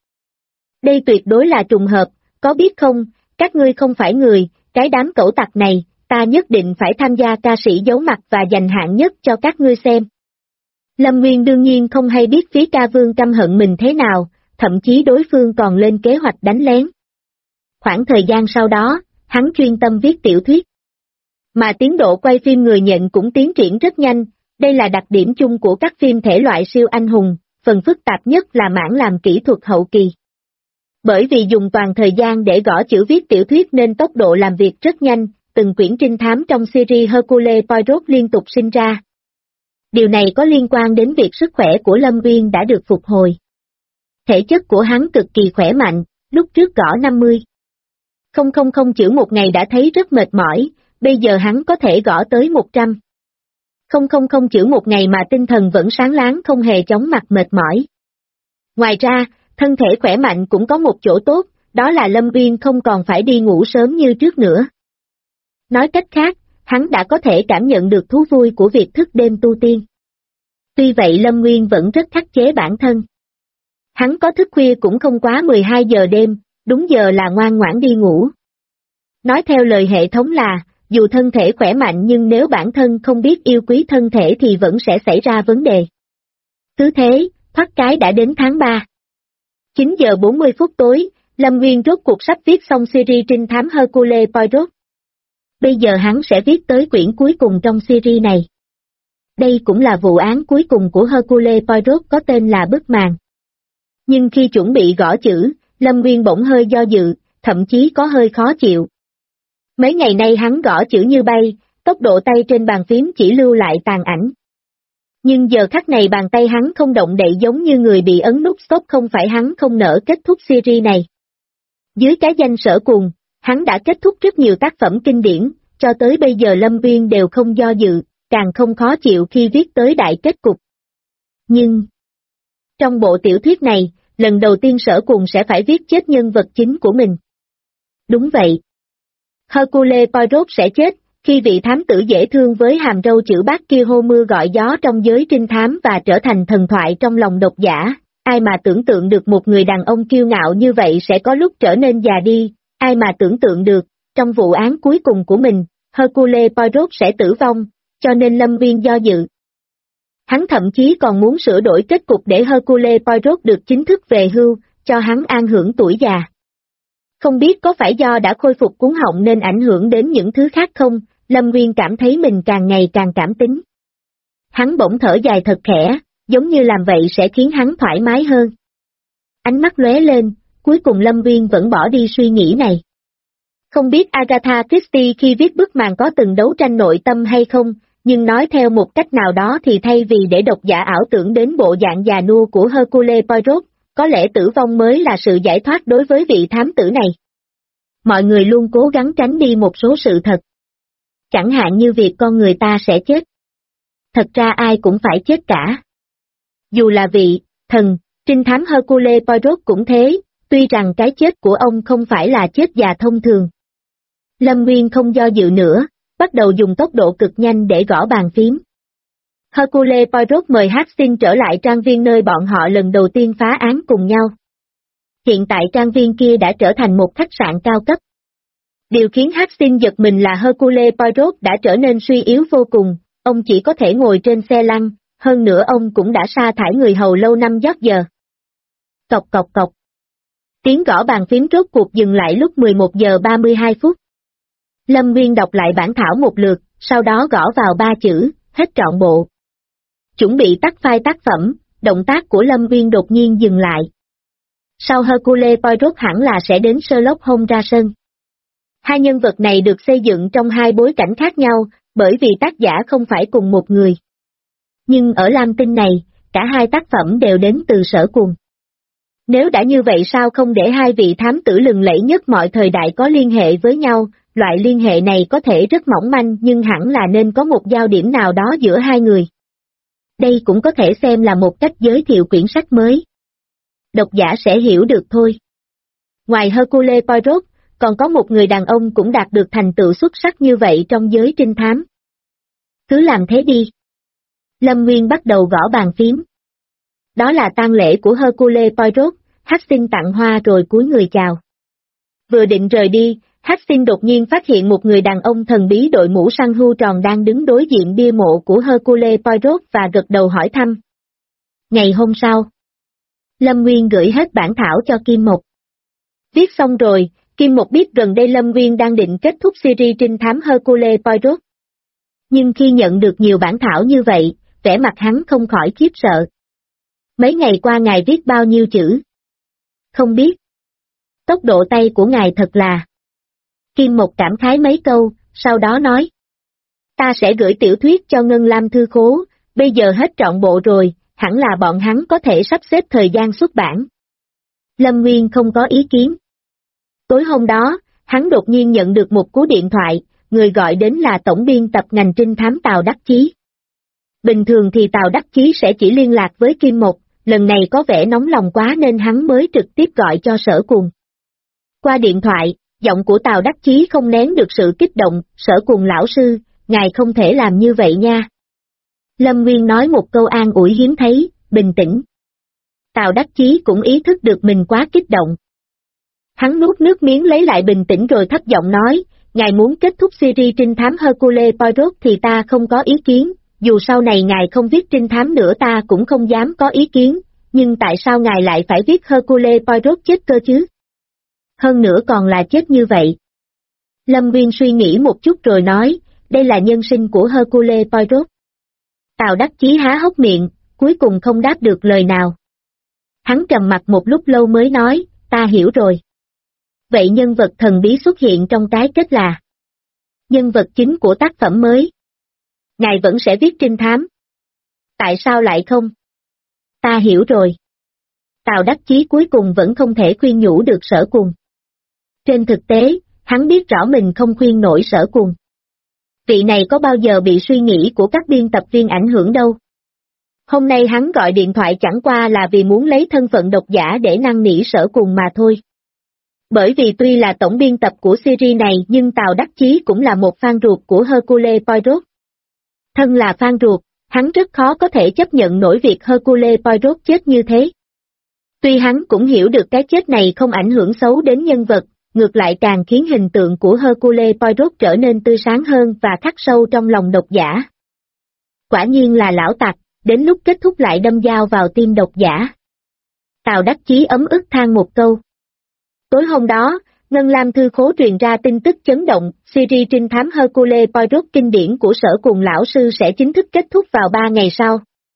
A: Đây tuyệt đối là trùng hợp, có biết không, các ngươi không phải người, cái đám cẩu tặc này, ta nhất định phải tham gia ca sĩ giấu mặt và giành hạng nhất cho các ngươi xem. Lâm Nguyên đương nhiên không hay biết Phí ca Vương căm hận mình thế nào, thậm chí đối phương còn lên kế hoạch đánh lén. Khoảng thời gian sau đó, hắn chuyên tâm viết tiểu thuyết. Mà tiến độ quay phim người nhận cũng tiến triển rất nhanh, đây là đặc điểm chung của các phim thể loại siêu anh hùng, phần phức tạp nhất là mảng làm kỹ thuật hậu kỳ. Bởi vì dùng toàn thời gian để gõ chữ viết tiểu thuyết nên tốc độ làm việc rất nhanh, từng quyển trinh thám trong series Hercule Poirot liên tục sinh ra. Điều này có liên quan đến việc sức khỏe của Lâm Uyên đã được phục hồi. Thể chất của hắn cực kỳ khỏe mạnh, lúc trước gõ 50. 000 chữ một ngày đã thấy rất mệt mỏi, bây giờ hắn có thể gõ tới 100. 000 chữ một ngày mà tinh thần vẫn sáng láng không hề chóng mặt mệt mỏi. Ngoài ra, thân thể khỏe mạnh cũng có một chỗ tốt, đó là Lâm Uyên không còn phải đi ngủ sớm như trước nữa. Nói cách khác, hắn đã có thể cảm nhận được thú vui của việc thức đêm tu tiên. Tuy vậy Lâm Nguyên vẫn rất khắc chế bản thân. Hắn có thức khuya cũng không quá 12 giờ đêm, đúng giờ là ngoan ngoãn đi ngủ. Nói theo lời hệ thống là, dù thân thể khỏe mạnh nhưng nếu bản thân không biết yêu quý thân thể thì vẫn sẽ xảy ra vấn đề. Cứ thế, thoát cái đã đến tháng 3. 9 giờ 40 phút tối, Lâm Nguyên rốt cuộc sắp viết xong series trinh thám Hercule Poirot. Bây giờ hắn sẽ viết tới quyển cuối cùng trong series này. Đây cũng là vụ án cuối cùng của Hercule Poirot có tên là Bức Màn. Nhưng khi chuẩn bị gõ chữ, Lâm Nguyên bỗng hơi do dự, thậm chí có hơi khó chịu. Mấy ngày nay hắn gõ chữ như bay, tốc độ tay trên bàn phím chỉ lưu lại tàn ảnh. Nhưng giờ khắc này bàn tay hắn không động đậy giống như người bị ấn nút stop, không phải hắn không nỡ kết thúc series này. Dưới cái danh Sở Cuồng, hắn đã kết thúc rất nhiều tác phẩm kinh điển, cho tới bây giờ Lâm Uyên đều không do dự, càng không khó chịu khi viết tới đại kết cục. Nhưng, trong bộ tiểu thuyết này, lần đầu tiên Sở Cuồng sẽ phải viết chết nhân vật chính của mình. Đúng vậy. Hercule Poirot sẽ chết, khi vị thám tử dễ thương với hàm râu chữ bát kia hô mưa gọi gió trong giới trinh thám và trở thành thần thoại trong lòng độc giả. Ai mà tưởng tượng được một người đàn ông kiêu ngạo như vậy sẽ có lúc trở nên già đi, ai mà tưởng tượng được, trong vụ án cuối cùng của mình, Hercule Poirot sẽ tử vong, cho nên Lâm Nguyên do dự. Hắn thậm chí còn muốn sửa đổi kết cục để Hercule Poirot được chính thức về hưu, cho hắn an hưởng tuổi già. Không biết có phải do đã khôi phục cuống họng nên ảnh hưởng đến những thứ khác không, Lâm Nguyên cảm thấy mình càng ngày càng cảm tính. Hắn bỗng thở dài thật khẽ, giống như làm vậy sẽ khiến hắn thoải mái hơn. Ánh mắt lóe lên, cuối cùng Lâm Nguyên vẫn bỏ đi suy nghĩ này. Không biết Agatha Christie khi viết Bức Màn có từng đấu tranh nội tâm hay không, nhưng nói theo một cách nào đó thì thay vì để độc giả ảo tưởng đến bộ dạng già nua của Hercule Poirot, có lẽ tử vong mới là sự giải thoát đối với vị thám tử này. Mọi người luôn cố gắng tránh đi một số sự thật. Chẳng hạn như việc con người ta sẽ chết. Thật ra ai cũng phải chết cả. Dù là vị thần, trinh thám Hercule Poirot cũng thế, tuy rằng cái chết của ông không phải là chết già thông thường. Lâm Nguyên không do dự nữa, bắt đầu dùng tốc độ cực nhanh để gõ bàn phím. Hercule Poirot mời Hastings trở lại trang viên nơi bọn họ lần đầu tiên phá án cùng nhau. Hiện tại trang viên kia đã trở thành một khách sạn cao cấp. Điều khiến Hastings giật mình là Hercule Poirot đã trở nên suy yếu vô cùng, ông chỉ có thể ngồi trên xe lăn, hơn nữa ông cũng đã sa thải người hầu lâu năm giấc giờ. Cộc cộc cộc. Tiếng gõ bàn phím rốt cuộc dừng lại lúc 11 giờ 32 phút. Lâm Nguyên đọc lại bản thảo một lượt, sau đó gõ vào 3 chữ, hết trọn bộ. Chuẩn bị tắt file tác phẩm, động tác của Lâm Nguyên đột nhiên dừng lại. Sau Hercule Poirot hẳn là sẽ đến Sherlock Holmes ra sân. Hai nhân vật này được xây dựng trong hai bối cảnh khác nhau, bởi vì tác giả không phải cùng một người. Nhưng ở Lam Tinh này, cả hai tác phẩm đều đến từ Sở Cuồng. Nếu đã như vậy sao không để hai vị thám tử lừng lẫy nhất mọi thời đại có liên hệ với nhau, loại liên hệ này có thể rất mỏng manh nhưng hẳn là nên có một giao điểm nào đó giữa hai người. Đây cũng có thể xem là một cách giới thiệu quyển sách mới. Độc giả sẽ hiểu được thôi. Ngoài Hercule Poirot, còn có một người đàn ông cũng đạt được thành tựu xuất sắc như vậy trong giới trinh thám. Cứ làm thế đi. Lâm Nguyên bắt đầu gõ bàn phím. Đó là tang lễ của Hercule Poirot, Hastings tặng hoa rồi cúi người chào. Vừa định rời đi, Hastings đột nhiên phát hiện một người đàn ông thần bí đội mũ săn hươu tròn đang đứng đối diện bia mộ của Hercule Poirot và gật đầu hỏi thăm. Ngày hôm sau, Lâm Nguyên gửi hết bản thảo cho Kim Mộc. Viết xong rồi, Kim Mộc biết gần đây Lâm Nguyên đang định kết thúc series trinh thám Hercule Poirot. Nhưng khi nhận được nhiều bản thảo như vậy, vẻ mặt hắn không khỏi khiếp sợ. Mấy ngày qua ngài viết bao nhiêu chữ? Không biết. Tốc độ tay của ngài thật là... Kim Mộc cảm khái mấy câu, sau đó nói. Ta sẽ gửi tiểu thuyết cho Ngân Lam thư khố, bây giờ hết trọn bộ rồi, hẳn là bọn hắn có thể sắp xếp thời gian xuất bản. Lâm Nguyên không có ý kiến. Tối hôm đó, hắn đột nhiên nhận được một cú điện thoại, người gọi đến là tổng biên tập ngành trinh thám Tào Đắc Chí. Bình thường thì Tào Đắc Chí sẽ chỉ liên lạc với Kim Mộc, lần này có vẻ nóng lòng quá nên hắn mới trực tiếp gọi cho Sở Cuồng. Qua điện thoại, giọng của Tào Đắc Chí không nén được sự kích động, Sở Cuồng lão sư, ngài không thể làm như vậy nha. Lâm Nguyên nói một câu an ủi hiếm thấy, bình tĩnh. Tào Đắc Chí cũng ý thức được mình quá kích động. Hắn nuốt nước miếng lấy lại bình tĩnh rồi thấp giọng nói, ngài muốn kết thúc series trinh thám Hercule Poirot thì ta không có ý kiến, dù sau này ngài không viết trinh thám nữa ta cũng không dám có ý kiến, nhưng tại sao ngài lại phải viết Hercule Poirot chết cơ chứ? Hơn nữa còn là chết như vậy. Lâm Nguyên suy nghĩ một chút rồi nói, đây là nhân sinh của Hercule Poirot. Tào Đắc Chí há hốc miệng, cuối cùng không đáp được lời nào. Hắn trầm mặt một lúc lâu mới nói, ta hiểu rồi. Vậy nhân vật thần bí xuất hiện trong cái kết là nhân vật chính của tác phẩm mới. Ngài vẫn sẽ viết trinh thám. Tại sao lại không? Ta hiểu rồi. Tào Đắc Chí cuối cùng vẫn không thể khuyên nhủ được Sở Cuồng. Trên thực tế, hắn biết rõ mình không khuyên nổi Sở Cuồng. Vị này có bao giờ bị suy nghĩ của các biên tập viên ảnh hưởng đâu. Hôm nay hắn gọi điện thoại chẳng qua là vì muốn lấy thân phận độc giả để năn nỉ Sở Cuồng mà thôi. Bởi vì tuy là tổng biên tập của series này nhưng Tào Đắc Chí cũng là một fan ruột của Hercule Poirot. Thân là fan ruột, hắn rất khó có thể chấp nhận nổi việc Hercule Poirot chết như thế. Tuy hắn cũng hiểu được cái chết này không ảnh hưởng xấu đến nhân vật, ngược lại càng khiến hình tượng của Hercule Poirot trở nên tươi sáng hơn và khắc sâu trong lòng độc giả. Quả nhiên là lão tặc, đến lúc kết thúc lại đâm dao vào tim độc giả. Tào Đắc Chí ấm ức than một câu. Tối hôm đó, Ngân Lam thư khố truyền ra tin tức chấn động, series trinh thám Hercule Poirot kinh điển của Sở Cuồng lão sư sẽ chính thức kết thúc vào 3 ngày sau.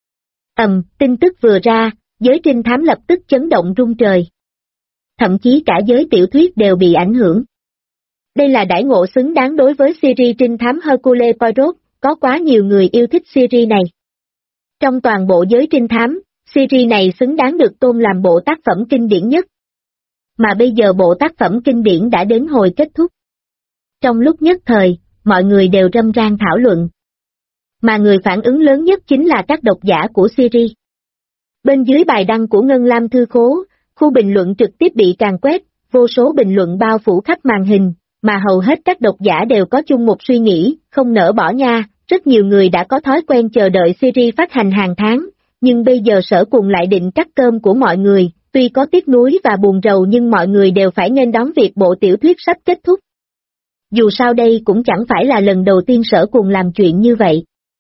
A: Tin tức vừa ra, giới trinh thám lập tức chấn động rung trời. Thậm chí cả giới tiểu thuyết đều bị ảnh hưởng. Đây là đãi ngộ xứng đáng đối với series trinh thám Hercule Poirot, có quá nhiều người yêu thích series này. Trong toàn bộ giới trinh thám, series này xứng đáng được tôn làm bộ tác phẩm kinh điển nhất. Mà bây giờ bộ tác phẩm kinh điển đã đến hồi kết thúc. Trong lúc nhất thời, mọi người đều râm ran thảo luận. Mà người phản ứng lớn nhất chính là các độc giả của series. Bên dưới bài đăng của Ngân Lam thư khố, khu bình luận trực tiếp bị càn quét, vô số bình luận bao phủ khắp màn hình, mà hầu hết các độc giả đều có chung một suy nghĩ, không nỡ bỏ nha, rất nhiều người đã có thói quen chờ đợi series phát hành hàng tháng, nhưng bây giờ Sở Cùng lại định cắt cơm của mọi người, tuy có tiếc nuối và buồn rầu nhưng mọi người đều phải nghênh đón việc bộ tiểu thuyết sắp kết thúc. Dù sao đây cũng chẳng phải là lần đầu tiên Sở Cùng làm chuyện như vậy.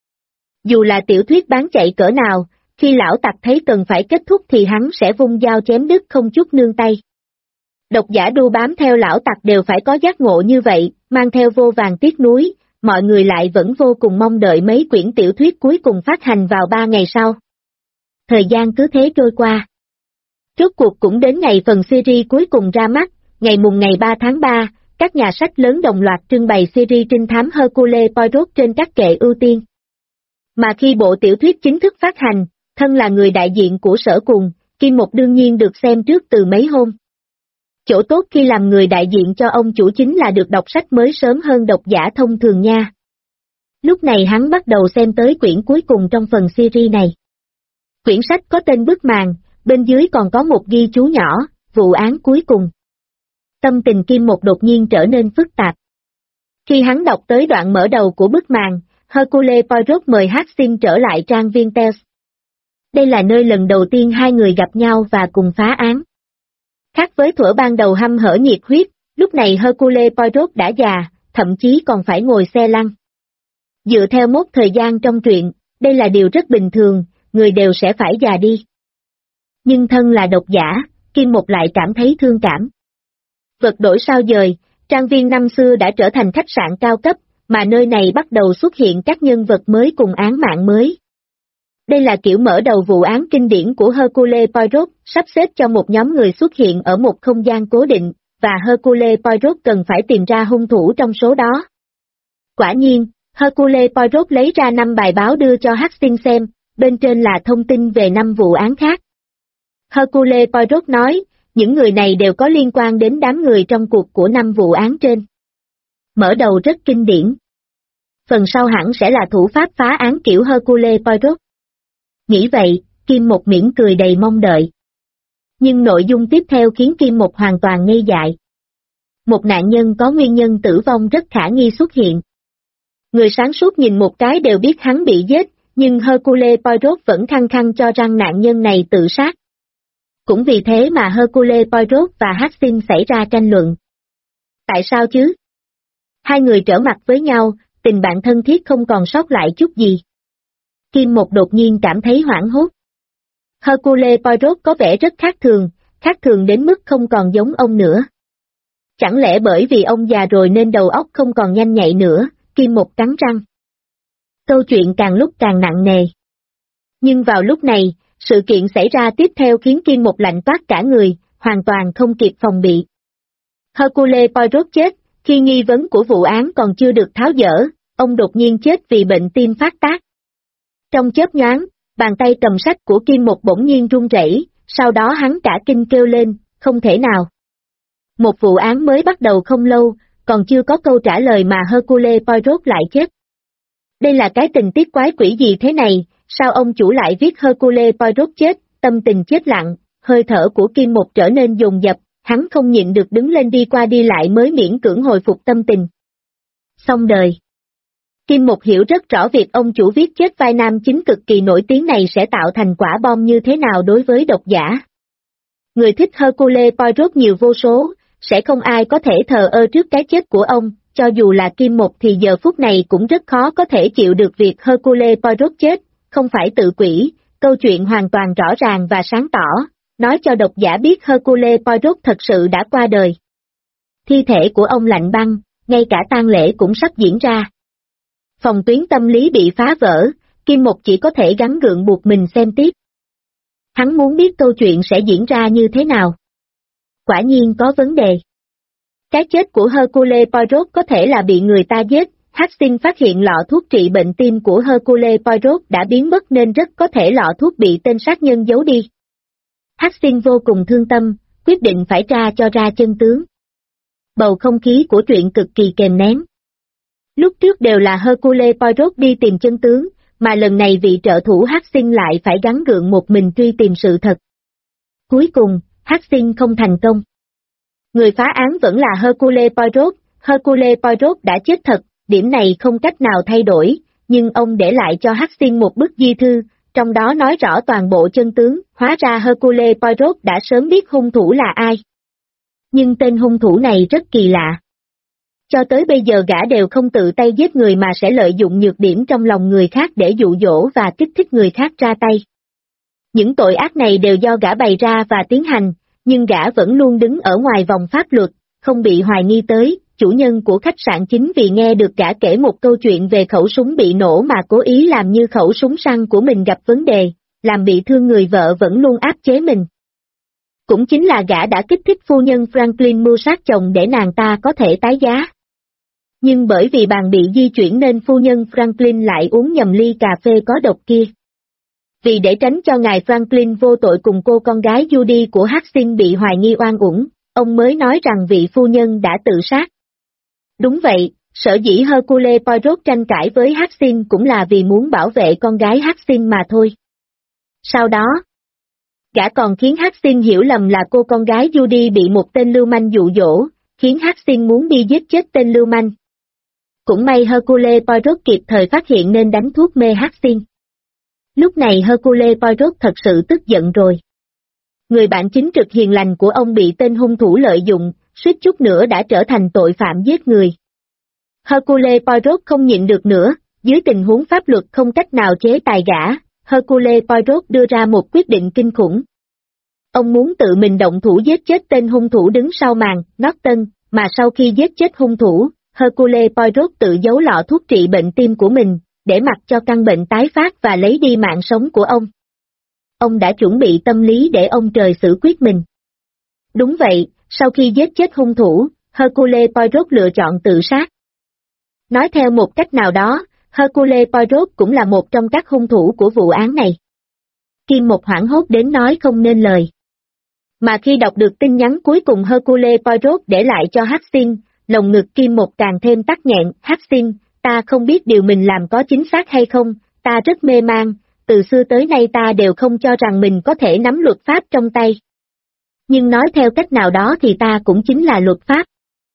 A: Dù là tiểu thuyết bán chạy cỡ nào, khi lão tặc thấy cần phải kết thúc thì hắn sẽ vung dao chém đứt không chút nương tay. Độc giả đu bám theo lão tặc đều phải có giác ngộ như vậy, mang theo vô vàn tiếc nuối, mọi người lại vẫn vô cùng mong đợi mấy quyển tiểu thuyết cuối cùng phát hành vào 3 ngày sau. Thời gian cứ thế trôi qua. Rốt cuộc cũng đến ngày phần series cuối cùng ra mắt, ngày 3 tháng 3, các nhà sách lớn đồng loạt trưng bày series trinh thám Hercule Poirot trên các kệ ưu tiên. Mà khi bộ tiểu thuyết chính thức phát hành, thân là người đại diện của Sở Cùng, Kim Một đương nhiên được xem trước từ mấy hôm. Chỗ tốt khi làm người đại diện cho ông chủ chính là được đọc sách mới sớm hơn độc giả thông thường nha. Lúc này hắn bắt đầu xem tới quyển cuối cùng trong phần series này. Quyển sách có tên Bức Màn, bên dưới còn có một ghi chú nhỏ, vụ án cuối cùng. Tâm tình Kim Một đột nhiên trở nên phức tạp. Khi hắn đọc tới đoạn mở đầu của Bức Màn, Hercule Poirot mời Haxin trở lại trang viên Tels. Đây là nơi lần đầu tiên hai người gặp nhau và cùng phá án. Khác với thuở ban đầu hăm hở nhiệt huyết, lúc này Hercule Poirot đã già, thậm chí còn phải ngồi xe lăn. Dựa theo mốc thời gian trong truyện, đây là điều rất bình thường, người đều sẽ phải già đi. Nhưng thân là độc giả, Kim Một lại cảm thấy thương cảm. Vật đổi sao dời, trang viên năm xưa đã trở thành khách sạn cao cấp, mà nơi này bắt đầu xuất hiện các nhân vật mới cùng án mạng mới. Đây là kiểu mở đầu vụ án kinh điển của Hercule Poirot, sắp xếp cho một nhóm người xuất hiện ở một không gian cố định, và Hercule Poirot cần phải tìm ra hung thủ trong số đó. Quả nhiên, Hercule Poirot lấy ra 5 bài báo đưa cho Haxin xem, bên trên là thông tin về 5 vụ án khác. Hercule Poirot nói, những người này đều có liên quan đến đám người trong cuộc của 5 vụ án trên. Mở đầu rất kinh điển. Phần sau hẳn sẽ là thủ pháp phá án kiểu Hercule Poirot. Nghĩ vậy, Kim Một mỉm cười đầy mong đợi. Nhưng nội dung tiếp theo khiến Kim Một hoàn toàn ngây dại. Một nạn nhân có nguyên nhân tử vong rất khả nghi xuất hiện. Người sáng suốt nhìn một cái đều biết hắn bị giết, nhưng Hercule Poirot vẫn khăng khăng cho rằng nạn nhân này tự sát. Cũng vì thế mà Hercule Poirot và Haxin xảy ra tranh luận. Tại sao chứ? Hai người trở mặt với nhau, tình bạn thân thiết không còn sót lại chút gì. Kim Một đột nhiên cảm thấy hoảng hốt. Hercule Poirot có vẻ rất khác thường đến mức không còn giống ông nữa. Chẳng lẽ bởi vì ông già rồi nên đầu óc không còn nhanh nhạy nữa, Kim Một cắn răng. Câu chuyện càng lúc càng nặng nề. Nhưng vào lúc này, sự kiện xảy ra tiếp theo khiến Kim Một lạnh toát cả người, hoàn toàn không kịp phòng bị. Hercule Poirot chết, khi nghi vấn của vụ án còn chưa được tháo dỡ, ông đột nhiên chết vì bệnh tim phát tác. Trong chớp nhoáng, bàn tay cầm sách của Kim Một bỗng nhiên run rẩy, sau đó hắn cả kinh kêu lên, không thể nào. Một vụ án mới bắt đầu không lâu, còn chưa có câu trả lời mà Hercule Poirot lại chết. Đây là cái tình tiết quái quỷ gì thế này, sao ông chủ lại viết Hercule Poirot chết, tâm tình chết lặng, hơi thở của Kim Một trở nên dồn dập, hắn không nhịn được đứng lên đi qua đi lại mới miễn cưỡng hồi phục tâm tình. Xong đời. Kim Một hiểu rất rõ việc ông chủ viết chết vai nam chính cực kỳ nổi tiếng này sẽ tạo thành quả bom như thế nào đối với độc giả. Người thích Hercule Poirot nhiều vô số, sẽ không ai có thể thờ ơ trước cái chết của ông, cho dù là Kim Một thì giờ phút này cũng rất khó có thể chịu được việc Hercule Poirot chết, không phải tự quỷ, câu chuyện hoàn toàn rõ ràng và sáng tỏ, nói cho độc giả biết Hercule Poirot thật sự đã qua đời. Thi thể của ông lạnh băng, ngay cả tang lễ cũng sắp diễn ra. Phòng tuyến tâm lý bị phá vỡ, Kim Một chỉ có thể gắng gượng buộc mình xem tiếp. Hắn muốn biết câu chuyện sẽ diễn ra như thế nào. Quả nhiên có vấn đề. Cái chết của Hercule Poirot có thể là bị người ta giết, Haxin phát hiện lọ thuốc trị bệnh tim của Hercule Poirot đã biến mất nên rất có thể lọ thuốc bị tên sát nhân giấu đi. Haxin vô cùng thương tâm, quyết định phải tra cho ra chân tướng. Bầu không khí của truyện cực kỳ kềm nén. Lúc trước đều là Hercule Poirot đi tìm chân tướng, mà lần này vị trợ thủ Haxin lại phải gắng gượng một mình truy tìm sự thật. Cuối cùng, Haxin không thành công. Người phá án vẫn là Hercule Poirot đã chết thật, điểm này không cách nào thay đổi, nhưng ông để lại cho Hắc Xin một bức di thư, trong đó nói rõ toàn bộ chân tướng, hóa ra Hercule Poirot đã sớm biết hung thủ là ai. Nhưng tên hung thủ này rất kỳ lạ. Cho tới bây giờ gã đều không tự tay giết người mà sẽ lợi dụng nhược điểm trong lòng người khác để dụ dỗ và kích thích người khác ra tay. Những tội ác này đều do gã bày ra và tiến hành, nhưng gã vẫn luôn đứng ở ngoài vòng pháp luật, không bị hoài nghi tới. Chủ nhân của khách sạn chính vì nghe được gã kể một câu chuyện về khẩu súng bị nổ mà cố ý làm như khẩu súng săn của mình gặp vấn đề, làm bị thương người vợ vẫn luôn áp chế mình. Cũng chính là gã đã kích thích phu nhân Franklin mưu sát chồng để nàng ta có thể tái giá. Nhưng bởi vì bàn bị di chuyển nên phu nhân Franklin lại uống nhầm ly cà phê có độc kia. Vì để tránh cho ngài Franklin vô tội cùng cô con gái Judy của Hastings bị hoài nghi oan uổng, ông mới nói rằng vị phu nhân đã tự sát. Đúng vậy, sở dĩ Hercule Poirot tranh cãi với Hastings cũng là vì muốn bảo vệ con gái Hastings mà thôi. Sau đó, gã còn khiến Hastings hiểu lầm là cô con gái Judy bị một tên lưu manh dụ dỗ, khiến Hastings muốn đi giết chết tên lưu manh. Cũng may Hercule Poirot kịp thời phát hiện nên đánh thuốc mê Hastings. Lúc này Hercule Poirot thật sự tức giận rồi. Người bạn chính trực hiền lành của ông bị tên hung thủ lợi dụng, suýt chút nữa đã trở thành tội phạm giết người. Hercule Poirot không nhịn được nữa, dưới tình huống pháp luật không cách nào chế tài gã, Hercule Poirot đưa ra một quyết định kinh khủng. Ông muốn tự mình động thủ giết chết tên hung thủ đứng sau màn, Norton, mà sau khi giết chết hung thủ, Hercule Poirot tự giấu lọ thuốc trị bệnh tim của mình, để mặc cho căn bệnh tái phát và lấy đi mạng sống của ông. Ông đã chuẩn bị tâm lý để ông trời xử quyết mình. Đúng vậy, sau khi giết chết hung thủ, Hercule Poirot lựa chọn tự sát. Nói theo một cách nào đó, Hercule Poirot cũng là một trong các hung thủ của vụ án này. Kim Một hoảng hốt đến nói không nên lời. Mà khi đọc được tin nhắn cuối cùng Hercule Poirot để lại cho Hastings, lồng ngực Kim Một càng thêm tắc nghẹn. Hastings, ta không biết điều mình làm có chính xác hay không, ta rất mê man, từ xưa tới nay ta đều không cho rằng mình có thể nắm luật pháp trong tay. Nhưng nói theo cách nào đó thì ta cũng chính là luật pháp.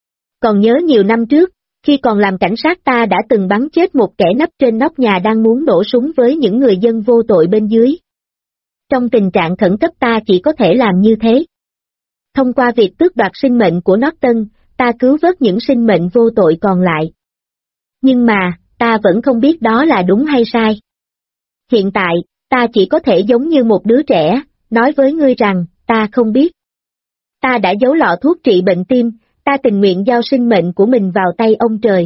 A: Còn nhớ nhiều năm trước, khi còn làm cảnh sát ta đã từng bắn chết một kẻ nấp trên nóc nhà đang muốn nổ súng với những người dân vô tội bên dưới. Trong tình trạng khẩn cấp ta chỉ có thể làm như thế. Thông qua việc tước đoạt sinh mệnh của Norton, ta cứu vớt những sinh mệnh vô tội còn lại. Nhưng mà, ta vẫn không biết đó là đúng hay sai. Hiện tại, ta chỉ có thể giống như một đứa trẻ, nói với ngươi rằng, ta không biết. Ta đã giấu lọ thuốc trị bệnh tim, ta tình nguyện giao sinh mệnh của mình vào tay ông trời.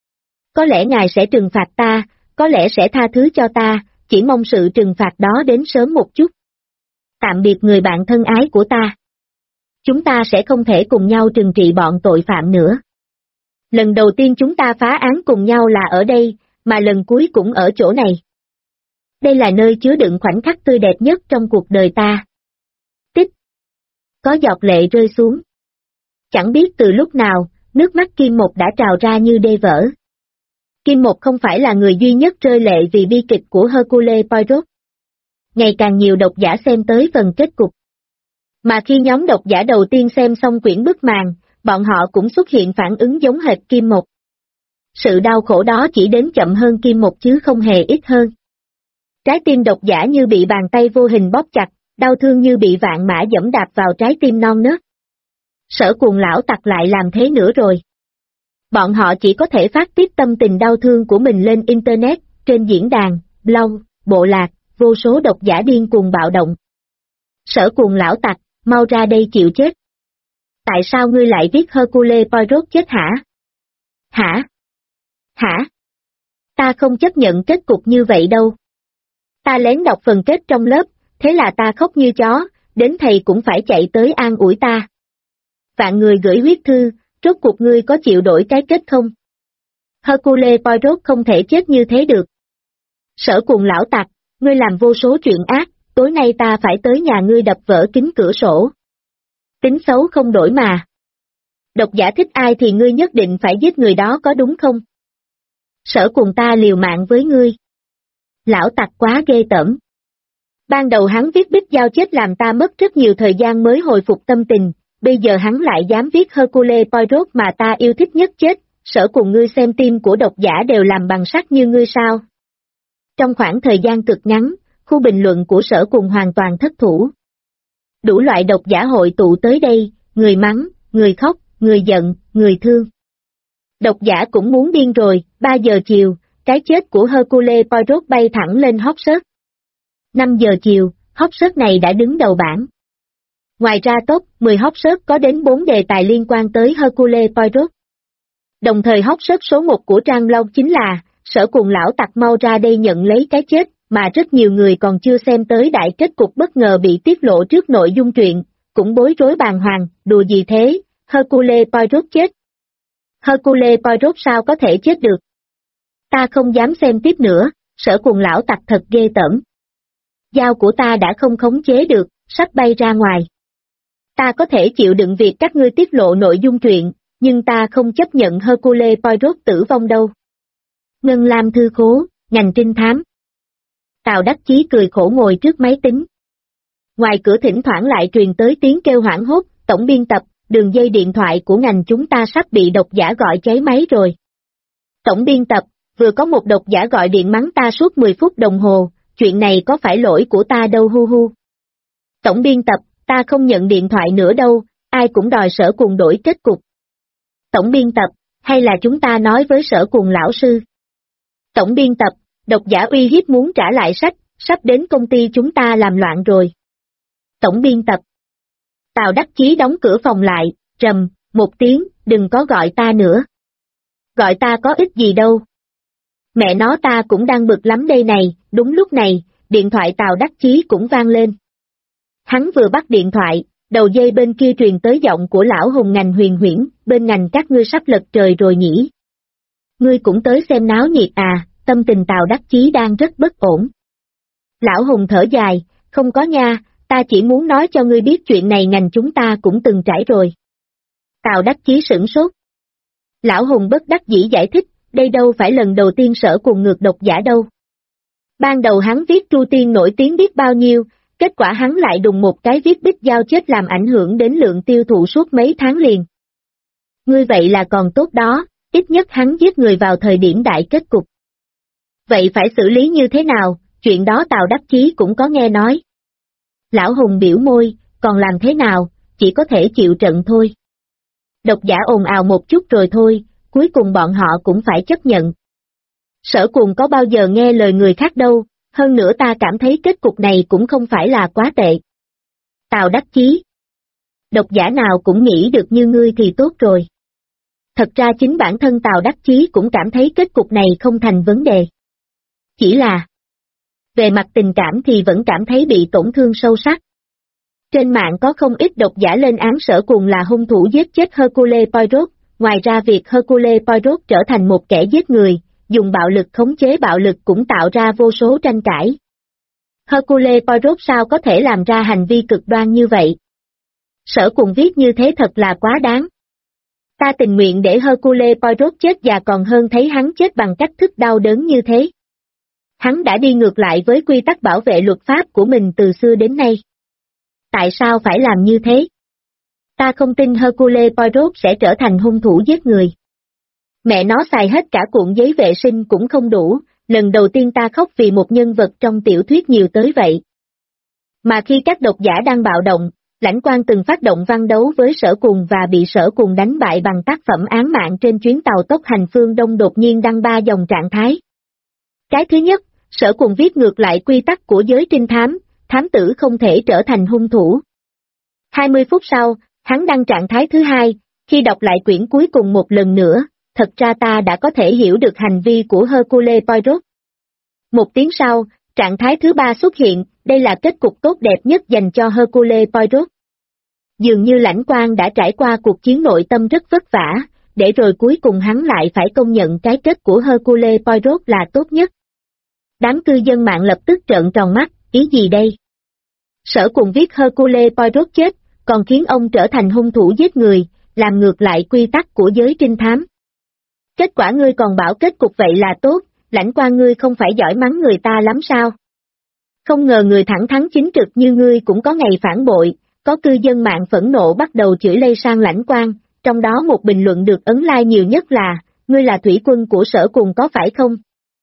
A: Có lẽ Ngài sẽ trừng phạt ta, có lẽ sẽ tha thứ cho ta, chỉ mong sự trừng phạt đó đến sớm một chút. Tạm biệt người bạn thân ái của ta. Chúng ta sẽ không thể cùng nhau trừng trị bọn tội phạm nữa. Lần đầu tiên chúng ta phá án cùng nhau là ở đây, mà lần cuối cũng ở chỗ này. Đây là nơi chứa đựng khoảnh khắc tươi đẹp nhất trong cuộc đời ta. Tích. Có giọt lệ rơi xuống. Chẳng biết từ lúc nào, nước mắt Kim Một đã trào ra như đê vỡ. Kim Một không phải là người duy nhất rơi lệ vì bi kịch của Hercule Poirot. Ngày càng nhiều độc giả xem tới phần kết cục. Mà khi nhóm độc giả đầu tiên xem xong quyển bức màn, bọn họ cũng xuất hiện phản ứng giống hệt Kim Một. Sự đau khổ đó chỉ đến chậm hơn Kim Một chứ không hề ít hơn. Trái tim độc giả như bị bàn tay vô hình bóp chặt, đau thương như bị vạn mã giẫm đạp vào trái tim non nớt. Sở Cuồng lão tặc lại làm thế nữa rồi. Bọn họ chỉ có thể phát tiết tâm tình đau thương của mình lên Internet, trên diễn đàn, blog, bộ lạc, vô số độc giả điên cuồng bạo động. Sở Cuồng lão tặc, mau ra đây chịu chết. Tại sao ngươi lại viết Hercule Poirot chết hả? Hả? Hả? Ta không chấp nhận kết cục như vậy đâu. Ta lén đọc phần kết trong lớp, thế là ta khóc như chó, đến thầy cũng phải chạy tới an ủi ta. Vạn người gửi huyết thư, rốt cuộc ngươi có chịu đổi cái kết không? Hercule Poirot không thể chết như thế được. Sở Cuồng lão tặc, ngươi làm vô số chuyện ác, tối nay ta phải tới nhà ngươi đập vỡ kính cửa sổ. Tính xấu không đổi mà. Độc giả thích ai thì ngươi nhất định phải giết người đó có đúng không? Sở Cuồng ta liều mạng với ngươi. Lão tặc quá ghê tởm. Ban đầu hắn viết Bích Giao chết làm ta mất rất nhiều thời gian mới hồi phục tâm tình, bây giờ hắn lại dám viết Hercule Poirot mà ta yêu thích nhất chết, Sở Cuồng ngươi xem tim của độc giả đều làm bằng sắt như ngươi sao, Trong khoảng thời gian cực ngắn, khu bình luận của Sở Cùng hoàn toàn thất thủ. Đủ loại độc giả hội tụ tới đây, người mắng, người khóc, người giận, người thương. Độc giả cũng muốn điên rồi, 3 giờ chiều, cái chết của Hercule Poirot bay thẳng lên hot search. 5 giờ chiều, hot search này đã đứng đầu bảng. Ngoài ra top 10 hot search có đến 4 đề tài liên quan tới Hercule Poirot. Đồng thời hot search số 1 của trang blog chính là Sở Cùng lão tặc mau ra đây nhận lấy cái chết, mà rất nhiều người còn chưa xem tới đại kết cục bất ngờ bị tiết lộ trước nội dung truyện, cũng bối rối bàng hoàng, đùa gì thế, Hercule Poirot chết. Hercule Poirot sao có thể chết được? Ta không dám xem tiếp nữa, Sở Cùng lão tặc thật ghê tởm. Dao của ta đã không khống chế được, sắp bay ra ngoài. Ta có thể chịu đựng việc các ngươi tiết lộ nội dung truyện, nhưng ta không chấp nhận Hercule Poirot tử vong đâu. Ngân Lam thư khố, ngành trinh thám. Tào Đắc Chí cười khổ ngồi trước máy tính. Ngoài cửa thỉnh thoảng lại truyền tới tiếng kêu hoảng hốt, tổng biên tập, đường dây điện thoại của ngành chúng ta sắp bị độc giả gọi cháy máy rồi. Tổng biên tập, vừa có một độc giả gọi điện mắng ta suốt 10 phút đồng hồ, chuyện này có phải lỗi của ta đâu hu hu. Tổng biên tập, ta không nhận điện thoại nữa đâu, ai cũng đòi Sở Cùng đổi kết cục. Tổng biên tập, hay là chúng ta nói với Sở Cùng lão sư. Tổng biên tập, độc giả uy hiếp muốn trả lại sách, sắp đến công ty chúng ta làm loạn rồi. Tổng biên tập. Tào Đắc Chí đóng cửa phòng lại, rầm, một tiếng, đừng có gọi ta nữa. Gọi ta có ích gì đâu. Mẹ nó ta cũng đang bực lắm đây này, đúng lúc này, điện thoại Tào Đắc Chí cũng vang lên. Hắn vừa bắt điện thoại, đầu dây bên kia truyền tới giọng của lão Hùng ngành Huyền Huyễn, bên ngành các ngươi sắp lật trời rồi nhỉ. Ngươi cũng tới xem náo nhiệt à, tâm tình Tào Đắc Chí đang rất bất ổn. Lão Hùng thở dài, không có nha, ta chỉ muốn nói cho ngươi biết chuyện này ngành chúng ta cũng từng trải rồi. Tào Đắc Chí sửng sốt. Lão Hùng bất đắc dĩ giải thích, đây đâu phải lần đầu tiên Sở Cùng ngược độc giả đâu. Ban đầu hắn viết Tru Tiên nổi tiếng biết bao nhiêu, kết quả hắn lại đùng một cái viết Bích Giao chết làm ảnh hưởng đến lượng tiêu thụ suốt mấy tháng liền. Ngươi vậy là còn tốt đó, ít nhất hắn giết người vào thời điểm đại kết cục. Vậy phải xử lý như thế nào, chuyện đó Tào Đắc Chí cũng có nghe nói. Lão Hùng biểu môi, còn làm thế nào, chỉ có thể chịu trận thôi. Độc giả ồn ào một chút rồi thôi, cuối cùng bọn họ cũng phải chấp nhận. Sở Cùng có bao giờ nghe lời người khác đâu, hơn nữa ta cảm thấy kết cục này cũng không phải là quá tệ. Tào Đắc Chí. Độc giả nào cũng nghĩ được như ngươi thì tốt rồi. Thật ra chính bản thân Tào Đắc Chí cũng cảm thấy kết cục này không thành vấn đề. Chỉ là, về mặt tình cảm thì vẫn cảm thấy bị tổn thương sâu sắc. Trên mạng có không ít độc giả lên án Sở Cùng là hung thủ giết chết Hercule Poirot, ngoài ra việc Hercule Poirot trở thành một kẻ giết người, dùng bạo lực khống chế bạo lực cũng tạo ra vô số tranh cãi. Hercule Poirot sao có thể làm ra hành vi cực đoan như vậy? Sở Cùng viết như thế thật là quá đáng. Ta tình nguyện để Hercule Poirot chết già còn hơn thấy hắn chết bằng cách thức đau đớn như thế. Hắn đã đi ngược lại với quy tắc bảo vệ luật pháp của mình từ xưa đến nay. Tại sao phải làm như thế? Ta không tin Hercule Poirot sẽ trở thành hung thủ giết người. Mẹ nó xài hết cả cuộn giấy vệ sinh cũng không đủ, lần đầu tiên ta khóc vì một nhân vật trong tiểu thuyết nhiều tới vậy. Mà khi các độc giả đang bạo động, Lãnh Quang từng phát động văn đấu với Sở Cùng và bị Sở Cùng đánh bại bằng tác phẩm án mạng trên chuyến tàu tốc hành phương Đông đột nhiên đăng 3 dòng trạng thái. Cái thứ nhất, Sở Cùng viết ngược lại quy tắc của giới trinh thám, thám tử không thể trở thành hung thủ. 20 phút sau, hắn đăng trạng thái thứ hai, khi đọc lại quyển cuối cùng một lần nữa, thật ra ta đã có thể hiểu được hành vi của Hercule Poirot. Một tiếng sau, trạng thái thứ ba xuất hiện, đây là kết cục tốt đẹp nhất dành cho Hercule Poirot. Dường như Lãnh Quang đã trải qua cuộc chiến nội tâm rất vất vả, để rồi cuối cùng hắn lại phải công nhận cái kết của Hercule Poirot là tốt nhất. Đám cư dân mạng lập tức trợn tròn mắt, ý gì đây? Sở Cùng viết Hercule Poirot chết, còn khiến ông trở thành hung thủ giết người, làm ngược lại quy tắc của giới trinh thám. Kết quả ngươi còn bảo kết cục vậy là tốt, Lãnh Quang ngươi không phải giỏi mắng người ta lắm sao? Không ngờ người thẳng thắn chính trực như ngươi cũng có ngày phản bội, có cư dân mạng phẫn nộ bắt đầu chửi lây sang Lãnh Quang, trong đó một bình luận được ấn like nhiều nhất là, ngươi là thủy quân của Sở Cùng có phải không?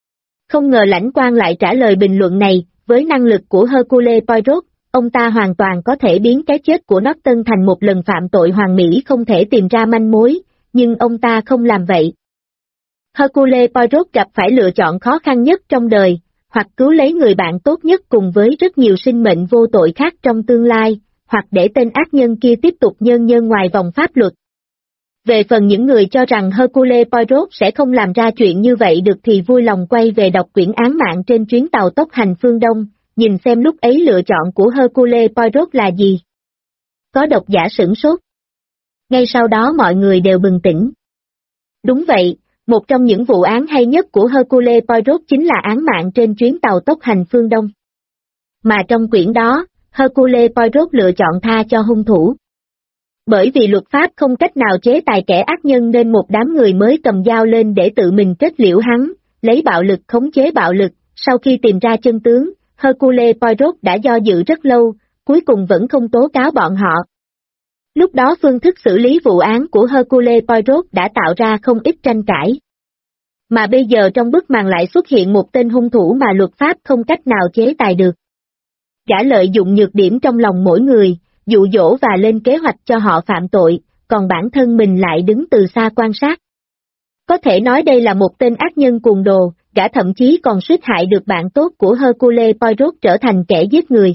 A: Không ngờ lãnh quan lại trả lời bình luận này, với năng lực của Hercule Poirot, ông ta hoàn toàn có thể biến cái chết của Norton thành một lần phạm tội hoàn mỹ không thể tìm ra manh mối, nhưng ông ta không làm vậy. Hercule Poirot gặp phải lựa chọn khó khăn nhất trong đời, hoặc cứu lấy người bạn tốt nhất cùng với rất nhiều sinh mệnh vô tội khác trong tương lai, hoặc để tên ác nhân kia tiếp tục nhơn nhơn ngoài vòng pháp luật. Về phần những người cho rằng Hercule Poirot sẽ không làm ra chuyện như vậy được thì vui lòng quay về đọc quyển án mạng trên chuyến tàu tốc hành phương Đông, nhìn xem lúc ấy lựa chọn của Hercule Poirot là gì. Có độc giả sửng sốt. Ngay sau đó mọi người đều bừng tỉnh. Đúng vậy, một trong những vụ án hay nhất của Hercule Poirot chính là án mạng trên chuyến tàu tốc hành phương Đông. Mà trong quyển đó, Hercule Poirot lựa chọn tha cho hung thủ. Bởi vì luật pháp không cách nào chế tài kẻ ác nhân nên một đám người mới cầm dao lên để tự mình kết liễu hắn, lấy bạo lực khống chế bạo lực. Sau khi tìm ra chân tướng, Hercule Poirot đã do dự rất lâu, cuối cùng vẫn không tố cáo bọn họ. Lúc đó phương thức xử lý vụ án của Hercule Poirot đã tạo ra không ít tranh cãi. Mà bây giờ trong bức màn lại xuất hiện một tên hung thủ mà luật pháp không cách nào chế tài được. Gã lợi dụng nhược điểm trong lòng mỗi người, dụ dỗ và lên kế hoạch cho họ phạm tội, còn bản thân mình lại đứng từ xa quan sát. Có thể nói đây là một tên ác nhân cuồng đồ, gã thậm chí còn suýt hại được bạn tốt của Hercule Poirot trở thành kẻ giết người.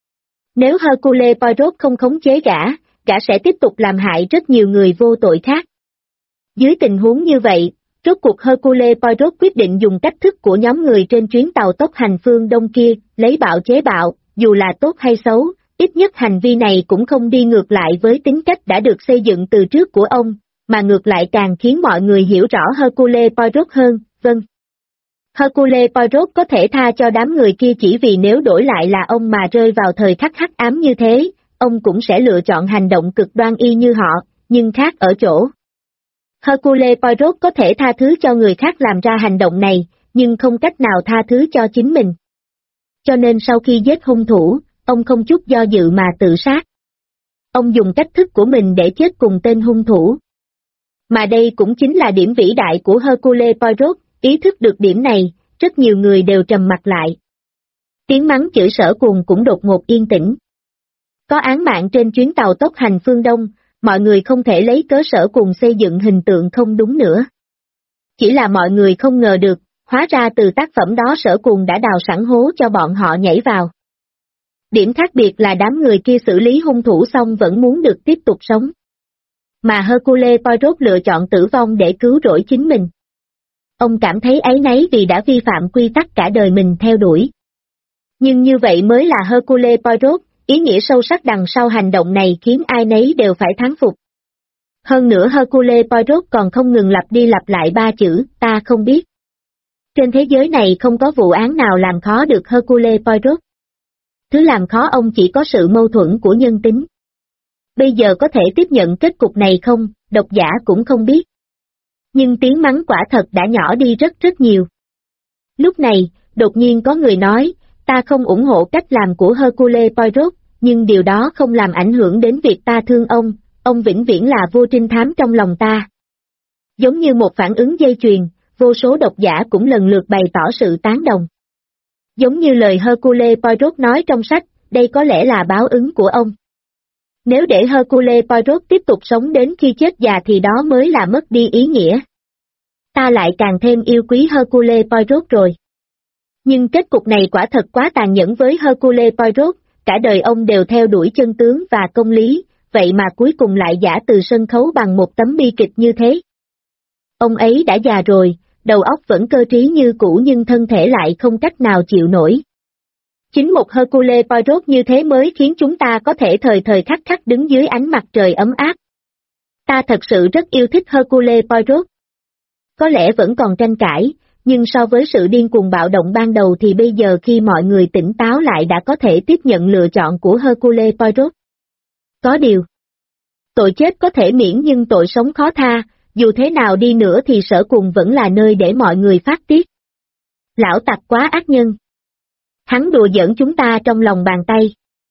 A: Nếu Hercule Poirot không khống chế gã sẽ tiếp tục làm hại rất nhiều người vô tội khác. Dưới tình huống như vậy, rốt cuộc Hercule Poirot quyết định dùng cách thức của nhóm người trên chuyến tàu tốc hành phương Đông kia, lấy bạo chế bạo, dù là tốt hay xấu, ít nhất hành vi này cũng không đi ngược lại với tính cách đã được xây dựng từ trước của ông, mà ngược lại càng khiến mọi người hiểu rõ Hercule Poirot hơn, vâng. Hercule Poirot có thể tha cho đám người kia chỉ vì nếu đổi lại là ông mà rơi vào thời khắc hắc ám như thế, ông cũng sẽ lựa chọn hành động cực đoan y như họ, nhưng khác ở chỗ. Hercule Poirot có thể tha thứ cho người khác làm ra hành động này, nhưng không cách nào tha thứ cho chính mình. Cho nên sau khi giết hung thủ, ông không chút do dự mà tự sát. Ông dùng cách thức của mình để chết cùng tên hung thủ. Mà đây cũng chính là điểm vĩ đại của Hercule Poirot, ý thức được điểm này, rất nhiều người đều trầm mặt lại. Tiếng mắng chửi sở cuồng cũng đột ngột yên tĩnh. Có án mạng trên chuyến tàu tốc hành phương Đông, mọi người không thể lấy cớ sở cuồng xây dựng hình tượng không đúng nữa. Chỉ là mọi người không ngờ được, hóa ra từ tác phẩm đó sở cuồng đã đào sẵn hố cho bọn họ nhảy vào. Điểm khác biệt là đám người kia xử lý hung thủ xong vẫn muốn được tiếp tục sống. Mà Hercule Poirot lựa chọn tử vong để cứu rỗi chính mình. Ông cảm thấy áy náy vì đã vi phạm quy tắc cả đời mình theo đuổi. Nhưng như vậy mới là Hercule Poirot, ý nghĩa sâu sắc đằng sau hành động này khiến ai nấy đều phải thán phục. Hơn nữa Hercule Poirot còn không ngừng lặp đi lặp lại 3 chữ, ta không biết. Trên thế giới này không có vụ án nào làm khó được Hercule Poirot. Thứ làm khó ông chỉ có sự mâu thuẫn của nhân tính. Bây giờ có thể tiếp nhận kết cục này không, độc giả cũng không biết. Nhưng tiếng mắng quả thật đã nhỏ đi rất nhiều. Lúc này, đột nhiên có người nói, ta không ủng hộ cách làm của Hercule Poirot, nhưng điều đó không làm ảnh hưởng đến việc ta thương ông vĩnh viễn là vô trinh thám trong lòng ta. Giống như một phản ứng dây chuyền, vô số độc giả cũng lần lượt bày tỏ sự tán đồng. Giống như lời Hercule Poirot nói trong sách, đây có lẽ là báo ứng của ông. Nếu để Hercule Poirot tiếp tục sống đến khi chết già thì đó mới là mất đi ý nghĩa. Ta lại càng thêm yêu quý Hercule Poirot rồi. Nhưng kết cục này quả thật quá tàn nhẫn với Hercule Poirot, cả đời ông đều theo đuổi chân tướng và công lý, vậy mà cuối cùng lại giả từ sân khấu bằng một tấm bi kịch như thế. Ông ấy đã già rồi, đầu óc vẫn cơ trí như cũ nhưng thân thể lại không cách nào chịu nổi. Chính một Hercule Poirot như thế mới khiến chúng ta có thể thời thời khắc khắc đứng dưới ánh mặt trời ấm áp. Ta thật sự rất yêu thích Hercule Poirot. Có lẽ vẫn còn tranh cãi, nhưng so với sự điên cuồng bạo động ban đầu thì bây giờ khi mọi người tỉnh táo lại đã có thể tiếp nhận lựa chọn của Hercule Poirot. Có điều, tội chết có thể miễn nhưng tội sống khó tha, dù thế nào đi nữa thì sở cuồng vẫn là nơi để mọi người phát tiết. Lão tặc quá ác nhân. Hắn đùa giỡn chúng ta trong lòng bàn tay.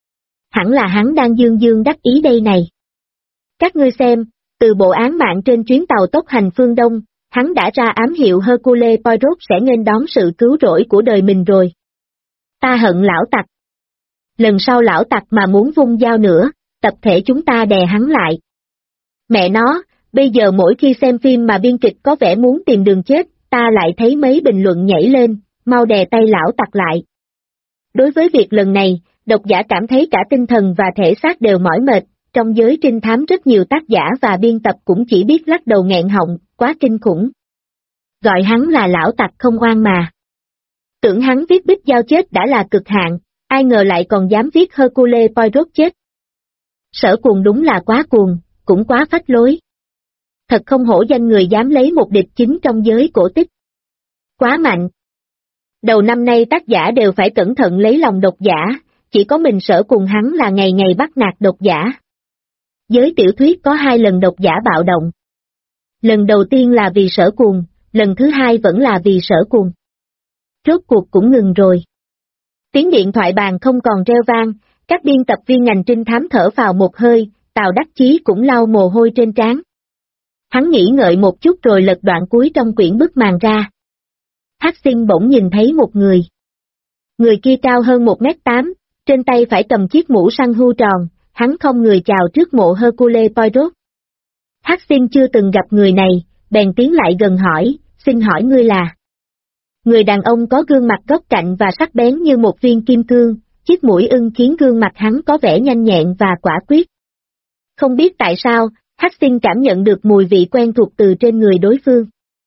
A: Hẳn là hắn đang dương dương đắc ý đây này. Các ngươi xem, từ bộ án mạng trên chuyến tàu tốc hành phương Đông, hắn đã ra ám hiệu Hercule Poirot sẽ nghênh đón sự cứu rỗi của đời mình rồi. Ta hận lão tặc. Lần sau lão tặc mà muốn vung dao nữa, tập thể chúng ta đè hắn lại. Mẹ nó, bây giờ mỗi khi xem phim mà biên kịch có vẻ muốn tìm đường chết, ta lại thấy mấy bình luận nhảy lên, mau đè tay lão tặc lại. Đối với việc lần này, độc giả cảm thấy cả tinh thần và thể xác đều mỏi mệt, trong giới trinh thám rất nhiều tác giả và biên tập cũng chỉ biết lắc đầu nghẹn họng, quá kinh khủng. Gọi hắn là lão tặc không oan mà. Tưởng hắn viết Bích Giao chết đã là cực hạn, ai ngờ lại còn dám viết Hercule Poirot chết. Sở Cuồng đúng là quá cuồng, cũng quá phách lối. Thật không hổ danh người dám lấy một địch chính trong giới cổ tích. Quá mạnh. Đầu năm nay tác giả đều phải cẩn thận lấy lòng độc giả, chỉ có mình Sở Cuồng hắn là ngày ngày bắt nạt độc giả. Giới tiểu thuyết có 2 lần độc giả bạo động. Lần đầu tiên là vì Sở Cuồng, lần thứ 2 vẫn là vì Sở Cuồng. Rốt cuộc cũng ngừng rồi. Tiếng điện thoại bàn không còn reo vang, các biên tập viên ngành trinh thám thở vào một hơi, Tào Đắc Chí cũng lau mồ hôi trên trán. Hắn nghĩ ngợi một chút rồi lật đoạn cuối trong quyển bức màn ra. Hắc Sinh bỗng nhìn thấy một người. Người kia cao hơn 1m8, trên tay phải cầm chiếc mũ săn hưu tròn, hắn không người chào trước mộ Hercule Poirot. Hắc Sinh chưa từng gặp người này, bèn tiến lại gần hỏi, xin hỏi ngươi là? Người đàn ông có gương mặt góc cạnh và sắc bén như một viên kim cương, chiếc mũi ưng khiến gương mặt hắn có vẻ nhanh nhẹn và quả quyết. Không biết tại sao, Hắc Sinh cảm nhận được mùi vị quen thuộc từ trên người đối phương.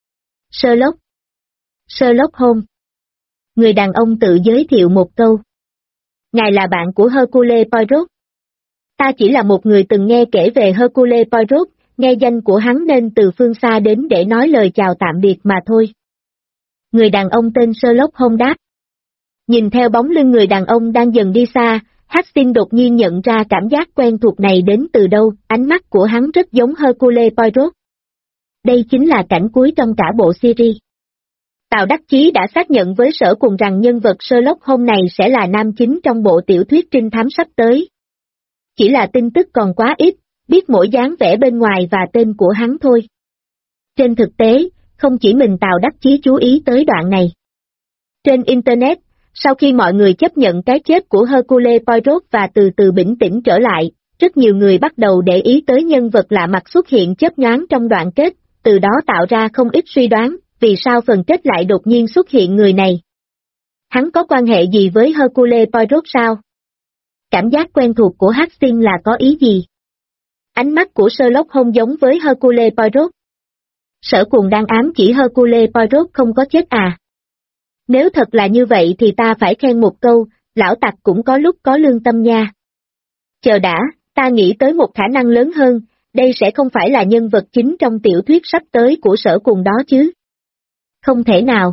A: Sherlock Holmes. Người đàn ông tự giới thiệu một câu. Ngài là bạn của Hercule Poirot. Ta chỉ là một người từng nghe kể về Hercule Poirot, nghe danh của hắn nên từ phương xa đến để nói lời chào tạm biệt mà thôi. Người đàn ông tên Sherlock Holmes đáp. Nhìn theo bóng lưng người đàn ông đang dần đi xa, Hastings đột nhiên nhận ra cảm giác quen thuộc này đến từ đâu, ánh mắt của hắn rất giống Hercule Poirot. Đây chính là cảnh cuối trong cả bộ series. Tào Đắc Chí đã xác nhận với Sở Cuồng rằng nhân vật Sherlock Holmes này sẽ là nam chính trong bộ tiểu thuyết trinh thám sắp tới. Chỉ là tin tức còn quá ít, biết mỗi dáng vẻ bên ngoài và tên của hắn thôi. Trên thực tế, không chỉ mình Tào Đắc Chí chú ý tới đoạn này. Trên Internet, sau khi mọi người chấp nhận cái chết của Hercule Poirot và từ từ bình tĩnh trở lại, rất nhiều người bắt đầu để ý tới nhân vật lạ mặt xuất hiện chớp nhoáng trong đoạn kết, từ đó tạo ra không ít suy đoán, vì sao phần kết lại đột nhiên xuất hiện người này. Hắn có quan hệ gì với Hercule Poirot sao? Cảm giác quen thuộc của Hastings là có ý gì? Ánh mắt của Sherlock Holmes giống với Hercule Poirot. Sở Cuồng đang ám chỉ Hercule Poirot không có chết à? Nếu thật là như vậy thì ta phải khen một câu, lão tặc cũng có lúc có lương tâm nha. Chờ đã, ta nghĩ tới một khả năng lớn hơn, đây sẽ không phải là nhân vật chính trong tiểu thuyết sắp tới của Sở Cuồng đó chứ? Không thể nào.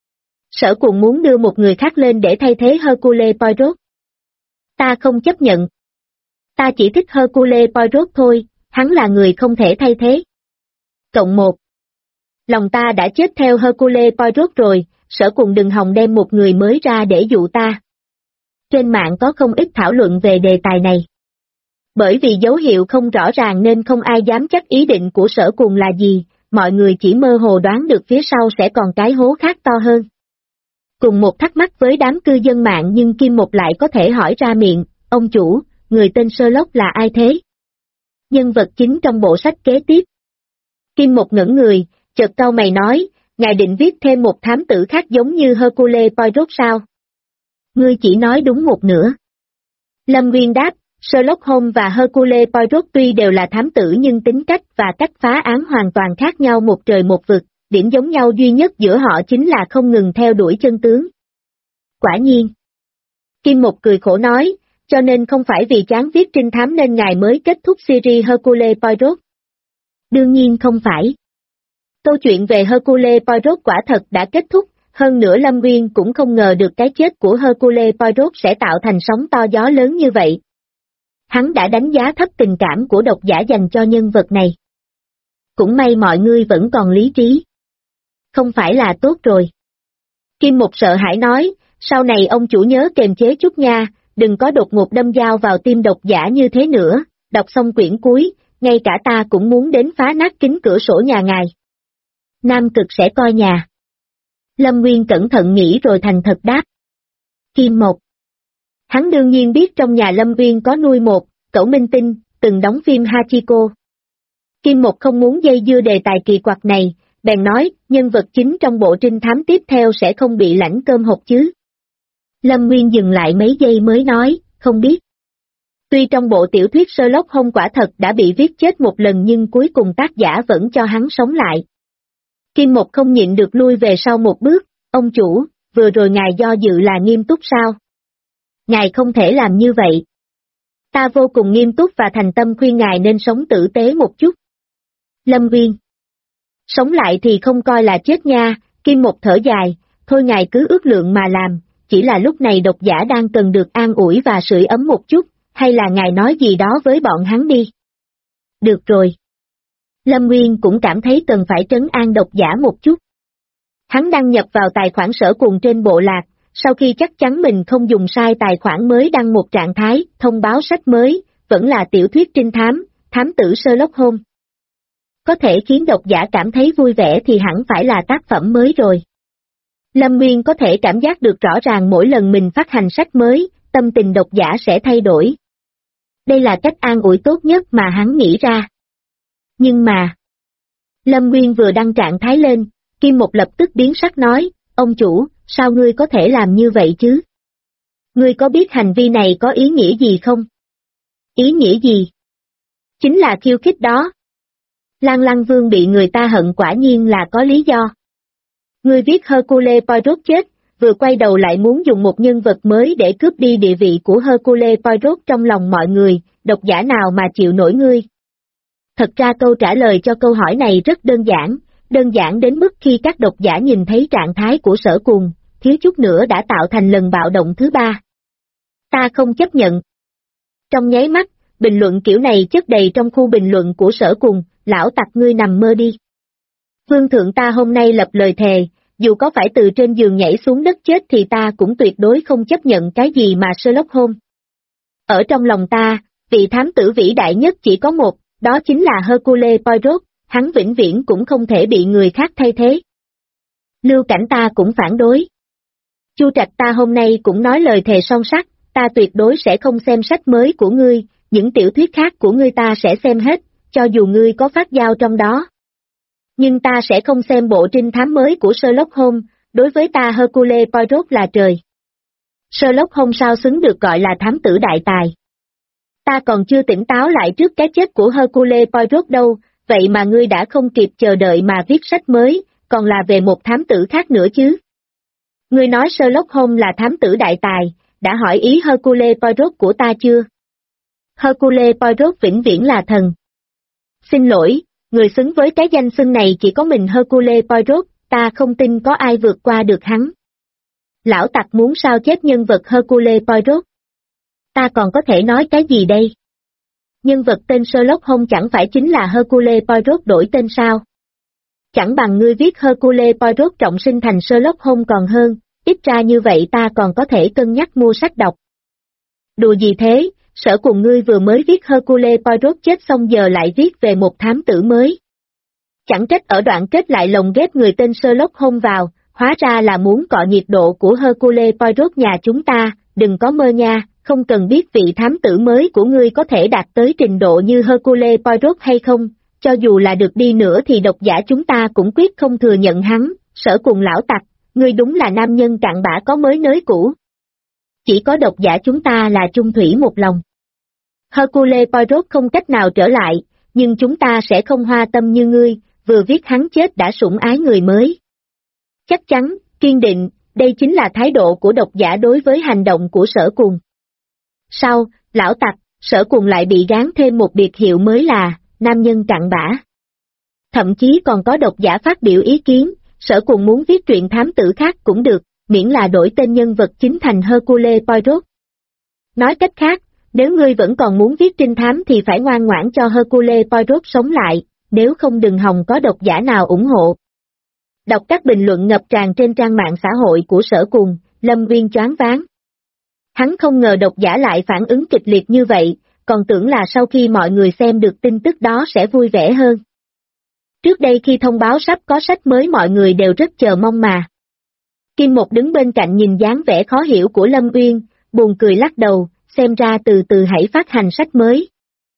A: Sở Cuồng muốn đưa một người khác lên để thay thế Hercule Poirot. Ta không chấp nhận. Ta chỉ thích Hercule Poirot thôi, hắn là người không thể thay thế. Cộng 1. Lòng ta đã chết theo Hercule Poirot rồi, Sở Cuồng đừng hòng đem một người mới ra để dụ ta. Trên mạng có không ít thảo luận về đề tài này. Bởi vì dấu hiệu không rõ ràng nên không ai dám chắc ý định của Sở Cuồng là gì, mọi người chỉ mơ hồ đoán được phía sau sẽ còn cái hố khác to hơn. Cùng một thắc mắc với đám cư dân mạng nhưng Kim Một lại có thể hỏi ra miệng, ông chủ, người tên Sherlock là ai thế? Nhân vật chính trong bộ sách kế tiếp. Kim Một ngẩn người, chợt cau mày nói, ngài định viết thêm một thám tử khác giống như Hercule Poirot sao? Ngươi chỉ nói đúng một nửa. Lâm Nguyên đáp, Sherlock Holmes và Hercule Poirot tuy đều là thám tử nhưng tính cách và cách phá án hoàn toàn khác nhau một trời một vực, điểm giống nhau duy nhất giữa họ chính là không ngừng theo đuổi chân tướng. Quả nhiên. Kim Một cười khổ nói, cho nên không phải vì chán viết trinh thám nên ngài mới kết thúc series Hercule Poirot. Đương nhiên không phải. Câu chuyện về Hercule Poirot quả thật đã kết thúc, hơn nữa Lâm Nguyên cũng không ngờ được cái chết của Hercule Poirot sẽ tạo thành sóng to gió lớn như vậy. Hắn đã đánh giá thấp tình cảm của độc giả dành cho nhân vật này. Cũng may mọi người vẫn còn lý trí. Không phải là tốt rồi. Kim Một sợ hãi nói, sau này ông chủ nhớ kềm chế chút nha, đừng có đột ngột đâm dao vào tim độc giả như thế nữa, đọc xong quyển cuối, ngay cả ta cũng muốn đến phá nát kính cửa sổ nhà ngài. Nam Cực sẽ coi nhà. Lâm Nguyên cẩn thận nghĩ rồi thành thật đáp. Kim Mộc. Hắn đương nhiên biết trong nhà Lâm Nguyên có nuôi một cẩu minh tinh, từng đóng phim Hachiko. Kim Mộc không muốn dây dưa đề tài kỳ quặc này, bèn nói, nhân vật chính trong bộ trinh thám tiếp theo sẽ không bị lãnh cơm hộp chứ. Lâm Nguyên dừng lại mấy giây mới nói, không biết. Tuy trong bộ tiểu thuyết Sherlock Holmes quả thật đã bị viết chết một lần nhưng cuối cùng tác giả vẫn cho hắn sống lại. Kim Mộc không nhịn được lui về sau một bước, ông chủ, vừa rồi ngài do dự là nghiêm túc sao? Ngài không thể làm như vậy. Ta vô cùng nghiêm túc và thành tâm khuyên ngài nên sống tử tế một chút. Lâm Nguyên. Sống lại thì không coi là chết nha, Kim Mộc thở dài, thôi ngài cứ ước lượng mà làm, chỉ là lúc này độc giả đang cần được an ủi và sưởi ấm một chút, hay là ngài nói gì đó với bọn hắn đi. Được rồi. Lâm Nguyên cũng cảm thấy cần phải trấn an độc giả một chút. Hắn đăng nhập vào tài khoản Sở Cùng trên bộ lạc, sau khi chắc chắn mình không dùng sai tài khoản mới đăng một trạng thái, thông báo sách mới, vẫn là tiểu thuyết trinh thám, thám tử Sherlock Holmes. Có thể khiến độc giả cảm thấy vui vẻ thì hẳn phải là tác phẩm mới rồi. Lâm Nguyên có thể cảm giác được rõ ràng mỗi lần mình phát hành sách mới, tâm tình độc giả sẽ thay đổi. Đây là cách an ủi tốt nhất mà hắn nghĩ ra. Nhưng mà, Lâm Nguyên vừa đăng trạng thái lên, Kim Mộc lập tức biến sắc nói, ông chủ, sao ngươi có thể làm như vậy chứ? Ngươi có biết hành vi này có ý nghĩa gì không? Ý nghĩa gì? Chính là khiêu khích đó. Lan Lăng Vương bị người ta hận quả nhiên là có lý do. Ngươi viết Hercule Poirot chết, vừa quay đầu lại muốn dùng một nhân vật mới để cướp đi địa vị của Hercule Poirot trong lòng mọi người, độc giả nào mà chịu nổi ngươi? Thật ra câu trả lời cho câu hỏi này rất đơn giản đến mức khi các độc giả nhìn thấy trạng thái của Sở Cùng, thiếu chút nữa đã tạo thành lần bạo động thứ 3. Ta không chấp nhận. Trong nháy mắt, bình luận kiểu này chất đầy trong khu bình luận của Sở Cùng, lão tặc ngươi nằm mơ đi. Vương thượng ta hôm nay lập lời thề, dù có phải từ trên giường nhảy xuống đất chết thì ta cũng tuyệt đối không chấp nhận cái gì mà Sherlock Holmes. Ở trong lòng ta, vị thám tử vĩ đại nhất chỉ có một, đó chính là Hercule Poirot, hắn vĩnh viễn cũng không thể bị người khác thay thế. Lưu Cảnh ta cũng phản đối. Chu Trạch ta hôm nay cũng nói lời thề son sắt, ta tuyệt đối sẽ không xem sách mới của ngươi, những tiểu thuyết khác của ngươi ta sẽ xem hết, cho dù ngươi có phát giao trong đó. Nhưng ta sẽ không xem bộ trinh thám mới của Sherlock Holmes, đối với ta Hercule Poirot là trời. Sherlock Holmes sao xứng được gọi là thám tử đại tài. Ta còn chưa tỉnh táo lại trước cái chết của Hercule Poirot đâu, vậy mà ngươi đã không kịp chờ đợi mà viết sách mới, còn là về một thám tử khác nữa chứ. Ngươi nói Sherlock Holmes là thám tử đại tài, đã hỏi ý Hercule Poirot của ta chưa? Hercule Poirot vĩnh viễn là thần. Xin lỗi, người xứng với cái danh xưng này chỉ có mình Hercule Poirot, ta không tin có ai vượt qua được hắn. Lão tặc muốn sao chép nhân vật Hercule Poirot? Ta còn có thể nói cái gì đây? Nhân vật tên Sherlock Holmes chẳng phải chính là Hercule Poirot đổi tên sao? Chẳng bằng ngươi viết Hercule Poirot trọng sinh thành Sherlock Holmes còn hơn, ít ra như vậy ta còn có thể cân nhắc mua sách đọc. Đùa gì thế, Sở Cùng ngươi vừa mới viết Hercule Poirot chết xong giờ lại viết về một thám tử mới. Chẳng trách ở đoạn kết lại lồng ghép người tên Sherlock Holmes vào, hóa ra là muốn cọ nhiệt độ của Hercule Poirot nhà chúng ta, đừng có mơ nha, không cần biết vị thám tử mới của ngươi có thể đạt tới trình độ như Hercule Poirot hay không, cho dù là được đi nữa thì độc giả chúng ta cũng quyết không thừa nhận hắn, Sở Cùng lão tặc, ngươi đúng là nam nhân cặn bã có mới nới cũ. Chỉ có độc giả chúng ta là chung thủy một lòng. Hercule Poirot không cách nào trở lại, nhưng chúng ta sẽ không hoa tâm như ngươi, vừa viết hắn chết đã sủng ái người mới. Chắc chắn, kiên định, đây chính là thái độ của độc giả đối với hành động của Sở Cùng. Sau, lão tặc, Sở Cùng lại bị gán thêm một biệt hiệu mới là, nam nhân cặn bã. Thậm chí còn có độc giả phát biểu ý kiến, Sở Cùng muốn viết truyện thám tử khác cũng được, miễn là đổi tên nhân vật chính thành Hercule Poirot. Nói cách khác, nếu ngươi vẫn còn muốn viết trinh thám thì phải ngoan ngoãn cho Hercule Poirot sống lại, nếu không đừng hòng có độc giả nào ủng hộ. Đọc các bình luận ngập tràn trên trang mạng xã hội của Sở Cùng, Lâm Nguyên choáng váng. Hắn không ngờ độc giả lại phản ứng kịch liệt như vậy, còn tưởng là sau khi mọi người xem được tin tức đó sẽ vui vẻ hơn. Trước đây khi thông báo sắp có sách mới mọi người đều rất chờ mong mà. Kim Một đứng bên cạnh nhìn dáng vẻ khó hiểu của Lâm Uyên, buồn cười lắc đầu, xem ra từ từ hãy phát hành sách mới.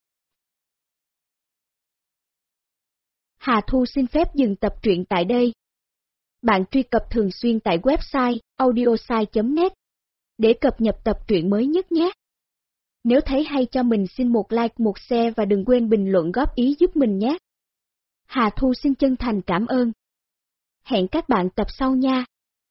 B: Hà Thu xin phép dừng tập truyện tại đây. Bạn truy cập thường xuyên tại website audiosai.net để cập nhật tập truyện mới nhất nhé. Nếu thấy hay cho mình xin một like, một share và đừng quên bình luận góp ý giúp mình nhé. Hà Thu xin chân thành cảm ơn. Hẹn các bạn tập sau nha.